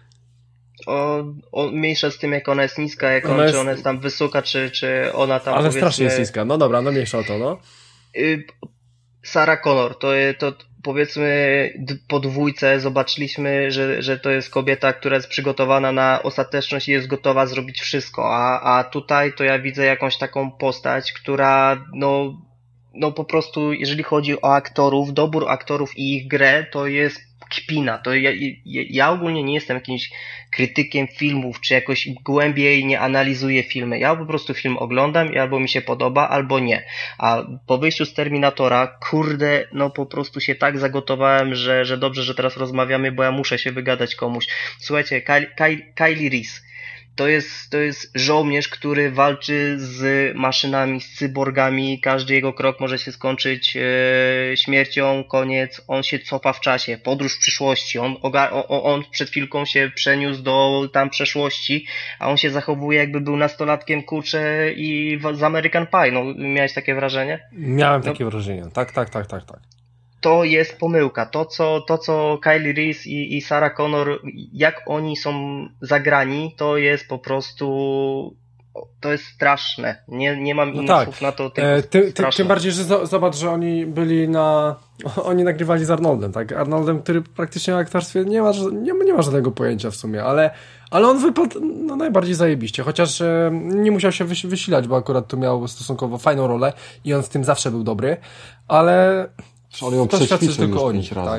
Mniejsza z tym, jak ona jest niska, czy ona jest tam wysoka, czy ona tam, ale strasznie jest niska, no dobra, mniejsza o to, no. Sarah Connor, to powiedzmy po 2 zobaczyliśmy, że to jest kobieta, która jest przygotowana na ostateczność i jest gotowa zrobić wszystko, a tutaj to ja widzę jakąś taką postać, która no po prostu, jeżeli chodzi o aktorów, dobór aktorów i ich grę, to jest kpina. To ja ogólnie nie jestem jakimś krytykiem filmów, czy jakoś głębiej nie analizuję filmy. Ja po prostu film oglądam i albo mi się podoba, albo nie. A po wyjściu z Terminatora, kurde, po prostu się tak zagotowałem, że dobrze, że teraz rozmawiamy, bo ja muszę się wygadać komuś. Słuchajcie, Kylie Reese. To jest żołnierz, który walczy z maszynami, z cyborgami. Każdy jego krok może się skończyć śmiercią, koniec. On się cofa w czasie, podróż w przyszłości. On przed chwilką się przeniósł do tam przeszłości, a on się zachowuje, jakby był nastolatkiem, kurczę, i z American Pie. Miałeś takie wrażenie? Miałem takie wrażenie. Tak. To jest pomyłka. To, co Kylie Reese i Sarah Connor, jak oni są zagrani, to jest po prostu, to jest straszne. Nie mam innych słów na to. Tym bardziej, że zobacz, że oni oni nagrywali z Arnoldem, tak? Arnoldem, który praktycznie o aktorstwie nie ma żadnego pojęcia w sumie, ale on wypadł najbardziej zajebiście, chociaż nie musiał się wysilać, bo akurat tu miał stosunkowo fajną rolę i on w tym zawsze był dobry, ale to świadczy tylko o nich, tak?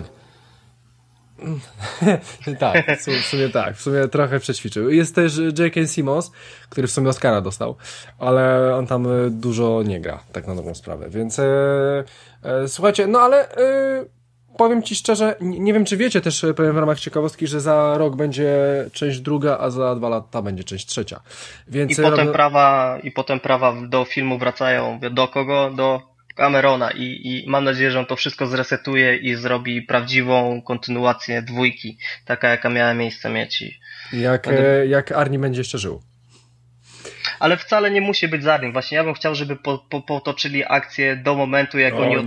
Tak, w sumie trochę przećwiczył. Jest też J.K. Simmons, który w sumie Oscara dostał, ale on tam dużo nie gra, tak na dobrą sprawę, więc słuchajcie, ale powiem Ci szczerze, nie wiem czy wiecie też, powiem w ramach ciekawostki, że za rok będzie część 2, a za 2 lata będzie część 3. Więc I potem prawa do filmu wracają do kogo? Do Camerona i mam nadzieję, że on to wszystko zresetuje i zrobi prawdziwą kontynuację 2, taka jaka miała miejsce mieć. Jak Arnie będzie jeszcze żył. Ale wcale nie musi być z Arnim. Właśnie ja bym chciał, żeby potoczyli akcję do momentu,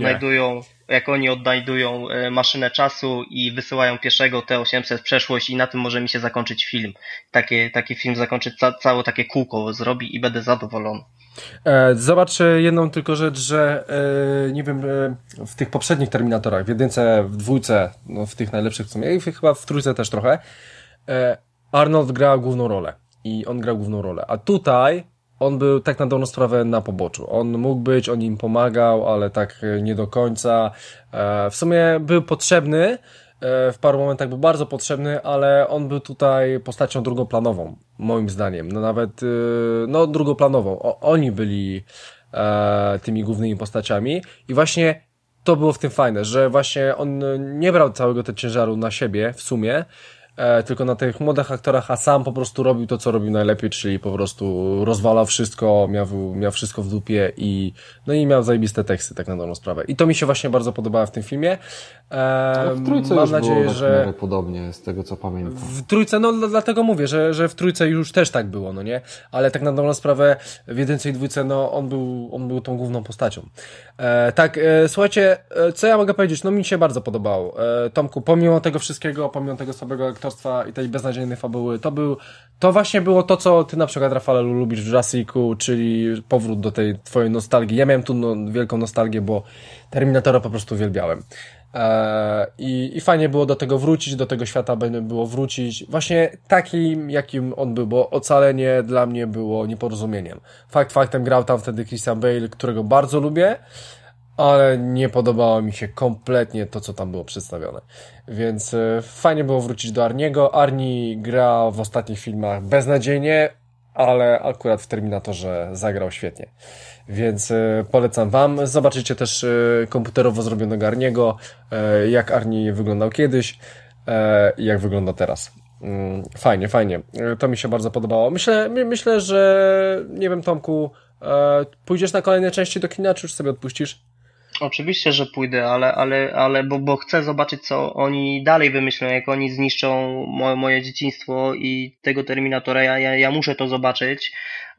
jak oni odnajdują maszynę czasu i wysyłają pierwszego T-800 w przeszłość i na tym może mi się zakończyć film. Taki film zakończyć całe takie kółko zrobi i będę zadowolony. Zobacz jedną tylko rzecz, że nie wiem, w tych poprzednich Terminatorach, w 1, w 2, w tych najlepszych w sumie, i chyba w 3 też trochę, Arnold grał główną rolę i on grał główną rolę, a tutaj on był tak na dobrą sprawę na poboczu. On mógł być, on im pomagał, ale tak nie do końca. W sumie był potrzebny, w paru momentach był bardzo potrzebny, ale on był tutaj postacią drugoplanową, moim zdaniem. Nawet, drugoplanową. Oni byli tymi głównymi postaciami i właśnie to było w tym fajne, że właśnie on nie brał całego tego ciężaru na siebie w sumie, tylko na tych młodych aktorach, a sam po prostu robił to, co robił najlepiej, czyli po prostu rozwalał wszystko, miał wszystko w dupie i miał zajebiste teksty, tak na dobrą sprawę. I to mi się właśnie bardzo podobało w tym filmie. W 3 mam nadzieję, było że w miarę podobnie, z tego co pamiętam. W 3, dlatego mówię, że w 3 już też tak było, nie? Ale tak na dobrą sprawę w 1 i 2, on był tą główną postacią. Słuchajcie, co ja mogę powiedzieć? Mi się bardzo podobało. Tomku, pomimo tego wszystkiego, pomimo tego słabego aktorstwa i tej beznadziejnej fabuły, to właśnie było to, co ty na przykład, Rafale, lubisz w Jurassicu, czyli powrót do tej twojej nostalgii. Ja miałem tu wielką nostalgię, bo Terminatora po prostu uwielbiałem. I fajnie było do tego wrócić, do tego świata było wrócić właśnie takim, jakim on był, bo Ocalenie dla mnie było nieporozumieniem. Faktem grał tam wtedy Christian Bale, którego bardzo lubię, ale nie podobało mi się kompletnie to, co tam było przedstawione. Więc fajnie było wrócić do Arniego. Arni gra w ostatnich filmach beznadziejnie, ale akurat w Terminatorze zagrał świetnie. Więc polecam wam. Zobaczycie też komputerowo zrobionego Arniego, jak Arni wyglądał kiedyś i jak wygląda teraz. Fajnie. To mi się bardzo podobało. Myślę, że nie wiem, Tomku, pójdziesz na kolejne części do kina, czy już sobie odpuścisz? Oczywiście, że pójdę, ale bo chcę zobaczyć, co oni dalej wymyślą, jak oni zniszczą moje dzieciństwo i tego Terminatora. Ja muszę to zobaczyć.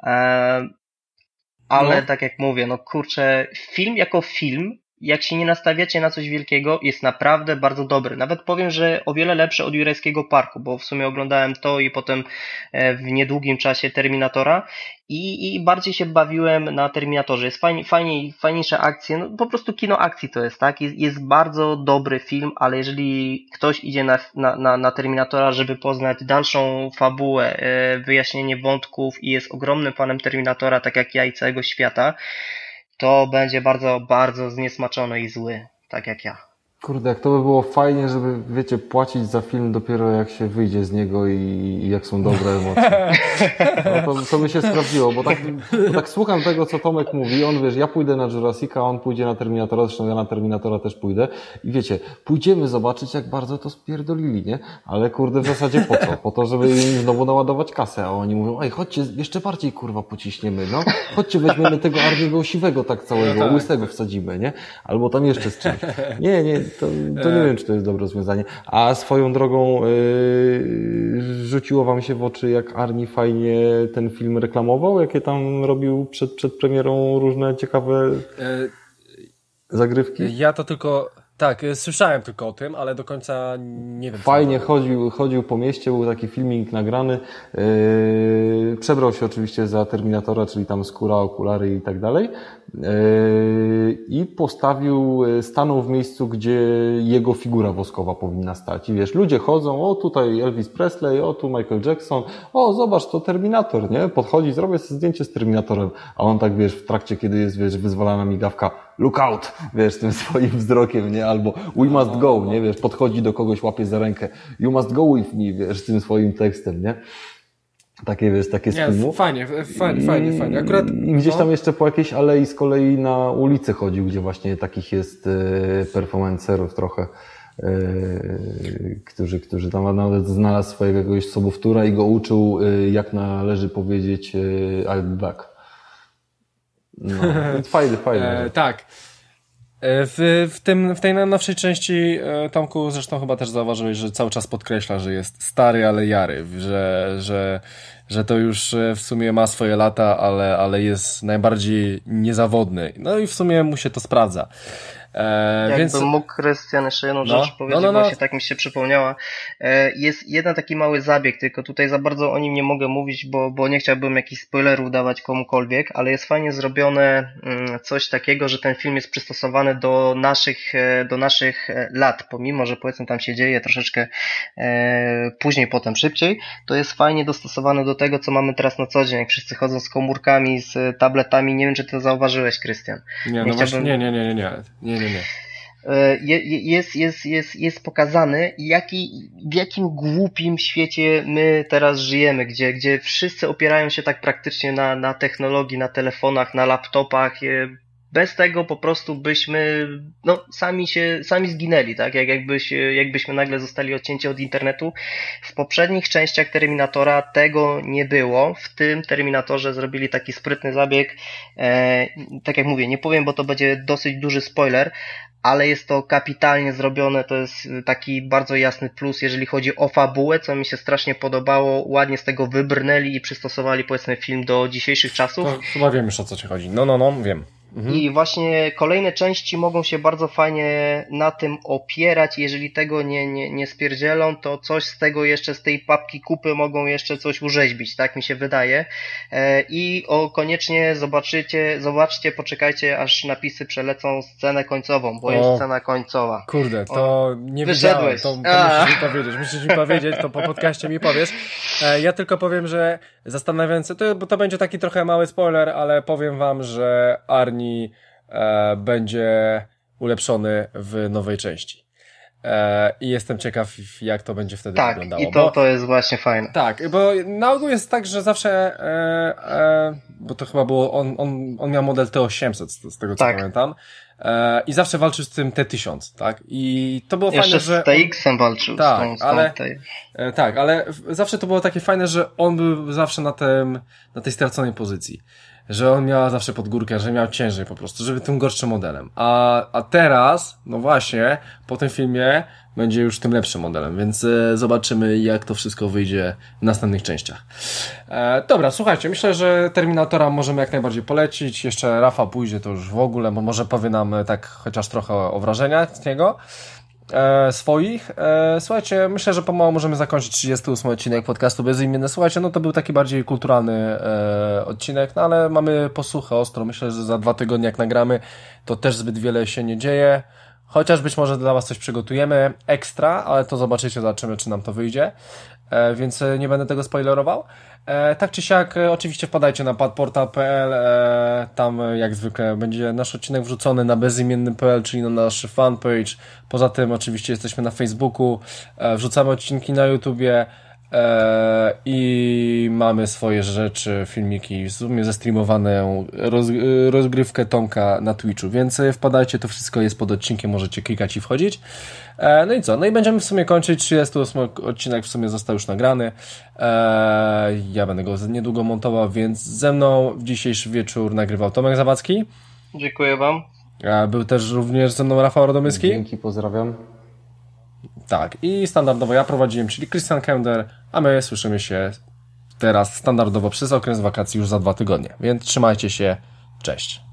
Ale tak jak mówię, no kurczę, film jako film, jak się nie nastawiacie na coś wielkiego, jest naprawdę bardzo dobry. Nawet powiem, że o wiele lepszy od Jurajskiego Parku, bo w sumie oglądałem to i potem w niedługim czasie Terminatora i bardziej się bawiłem na Terminatorze. Jest fajniejsze akcje, no po prostu kino akcji to jest, tak? Jest bardzo dobry film, ale jeżeli ktoś idzie na Terminatora, żeby poznać dalszą fabułę, wyjaśnienie wątków i jest ogromnym fanem Terminatora, tak jak ja i całego świata, to będzie bardzo, bardzo zniesmaczony i zły, tak jak ja. Kurde, jak to by było fajnie, żeby, wiecie, płacić za film dopiero jak się wyjdzie z niego i jak są dobre emocje. No to by się sprawdziło, bo tak słucham tego, co Tomek mówi, on, wiesz, ja pójdę na Jurassica, on pójdzie na Terminatora, zresztą ja na Terminatora też pójdę i wiecie, pójdziemy zobaczyć, jak bardzo to spierdolili, nie? Ale kurde, w zasadzie po co? Po to, żeby im znowu naładować kasę, a oni mówią, ej, chodźcie, jeszcze bardziej, kurwa, pociśniemy, no. Chodźcie, weźmiemy tego Arniego siwego tak całego, łysego wsadzimy, nie? Albo tam jeszcze z czymś. Nie, to nie wiem, czy to jest dobre rozwiązanie. A swoją drogą rzuciło wam się w oczy, jak Arni fajnie ten film reklamował? Jakie tam robił przed premierą różne ciekawe zagrywki? Ja to tylko... Tak, słyszałem tylko o tym, ale do końca nie wiem. Fajnie chodził po mieście, był taki filmik nagrany. Przebrał się oczywiście za Terminatora, czyli tam skóra, okulary i tak dalej. I stanął w miejscu, gdzie jego figura woskowa powinna stać. I wiesz, ludzie chodzą, o tutaj Elvis Presley, o tu Michael Jackson, o zobacz, to Terminator, nie? Podchodzi, zrobię sobie zdjęcie z Terminatorem. A on tak, wiesz, w trakcie, kiedy jest, wiesz, wyzwalana migawka, look out, wiesz, tym swoim wzrokiem, nie? Albo we must go, nie? Wiesz, podchodzi do kogoś, łapie za rękę, you must go with me, wiesz, tym swoim tekstem, nie? Takie, wiesz, takie z filmu. Fajnie. Akurat... I gdzieś tam jeszcze po jakiejś alei z kolei na ulicę chodził, gdzie właśnie takich jest performancerów trochę, którzy tam nawet znalazł swojego jakiegoś sobowtóra i go uczył, jak należy powiedzieć I'll be back. No, więc fajny. Tak. W tej najnowszej części, Tomku, zresztą chyba też zauważyłeś, że cały czas podkreśla, że jest stary, ale jary, że to już w sumie ma swoje lata, ale jest najbardziej niezawodny. No i w sumie mu się to sprawdza. Jakbym mógł, Krystian, jeszcze jedną rzecz powiedzieć, właśnie tak mi się przypomniała. Jest jeden taki mały zabieg, tylko tutaj za bardzo o nim nie mogę mówić, bo nie chciałbym jakichś spoilerów dawać komukolwiek, ale jest fajnie zrobione coś takiego, że ten film jest przystosowany do naszych lat, pomimo, że powiedzmy tam się dzieje troszeczkę później, potem szybciej, to jest fajnie dostosowane do tego, co mamy teraz na co dzień, jak wszyscy chodzą z komórkami, z tabletami. Nie wiem, czy to zauważyłeś, Krystian. Nie. Jest pokazany, w jakim głupim świecie my teraz żyjemy, gdzie wszyscy opierają się tak praktycznie na technologii, na telefonach, na laptopach. Bez tego po prostu byśmy sami zginęli, tak? Jakbyśmy nagle zostali odcięci od internetu. W poprzednich częściach Terminatora tego nie było. W tym Terminatorze zrobili taki sprytny zabieg. Tak jak mówię, nie powiem, bo to będzie dosyć duży spoiler, ale jest to kapitalnie zrobione, to jest taki bardzo jasny plus, jeżeli chodzi o fabułę, co mi się strasznie podobało, ładnie z tego wybrnęli i przystosowali, powiedzmy, film do dzisiejszych czasów. To chyba wiem już, o co ci chodzi. No, wiem. I właśnie kolejne części mogą się bardzo fajnie na tym opierać. Jeżeli tego nie spierdzielą, to coś z tego jeszcze, z tej papki kupy mogą jeszcze coś urzeźbić, tak mi się wydaje. I koniecznie zobaczcie, poczekajcie, aż napisy przelecą scenę końcową, bo jest scena końcowa. Kurde, to nie wiedziałem. To musisz mi powiedzieć, to po podcaście mi powiesz. Ja tylko powiem, że zastanawiając się, bo to będzie taki trochę mały spoiler, ale powiem wam, że Arni będzie ulepszony w nowej części. I jestem ciekaw, jak to będzie wtedy wyglądało. Tak, i to jest właśnie fajne. Tak, bo na ogół jest tak, że zawsze, bo to chyba było, on miał model T800, z tego co pamiętam, i zawsze walczył z tym T1000, tak? I to było jeszcze fajne, że... Jeszcze z TX-em walczył. Tak, ale zawsze to było takie fajne, że on był zawsze na tej straconej pozycji. Że on miał zawsze pod górkę, że miał ciężej po prostu, żeby tym gorszym modelem. A teraz, no właśnie, po tym filmie będzie już tym lepszym modelem, więc zobaczymy, jak to wszystko wyjdzie w następnych częściach. Dobra, słuchajcie, myślę, że Terminatora możemy jak najbardziej polecić. Jeszcze Rafa pójdzie to już w ogóle, bo może powie nam tak chociaż trochę o wrażeniach z niego. Swoich. Słuchajcie, myślę, że pomału możemy zakończyć 38 odcinek podcastu Bezimienne. Słuchajcie, no to był taki bardziej kulturalny odcinek, no ale mamy posłuchę ostro. Myślę, że za 2 tygodnie jak nagramy, to też zbyt wiele się nie dzieje. Chociaż być może dla was coś przygotujemy ekstra, ale to zobaczymy, czy nam to wyjdzie. Więc nie będę tego spoilerował. Tak czy siak, oczywiście wpadajcie na padportal.pl, tam jak zwykle będzie nasz odcinek wrzucony na bezimienny.pl, czyli na nasz fanpage. Poza tym oczywiście jesteśmy na Facebooku, wrzucamy odcinki na YouTubie i mamy swoje rzeczy, filmiki, w sumie zestreamowaną rozgrywkę Tomka na Twitchu, więc wpadajcie, to wszystko jest pod odcinkiem, możecie klikać i wchodzić. No i co? No i będziemy w sumie kończyć. 38 odcinek w sumie został już nagrany. Ja będę go niedługo montował, więc ze mną w dzisiejszy wieczór nagrywał Tomek Zawadzki. Dziękuję wam. Był też również ze mną Rafał Radomyski. Dzięki, pozdrawiam. Tak, i standardowo ja prowadziłem, czyli Christian Kender, a my słyszymy się teraz standardowo przez okres wakacji już za 2 tygodnie. Więc trzymajcie się, cześć.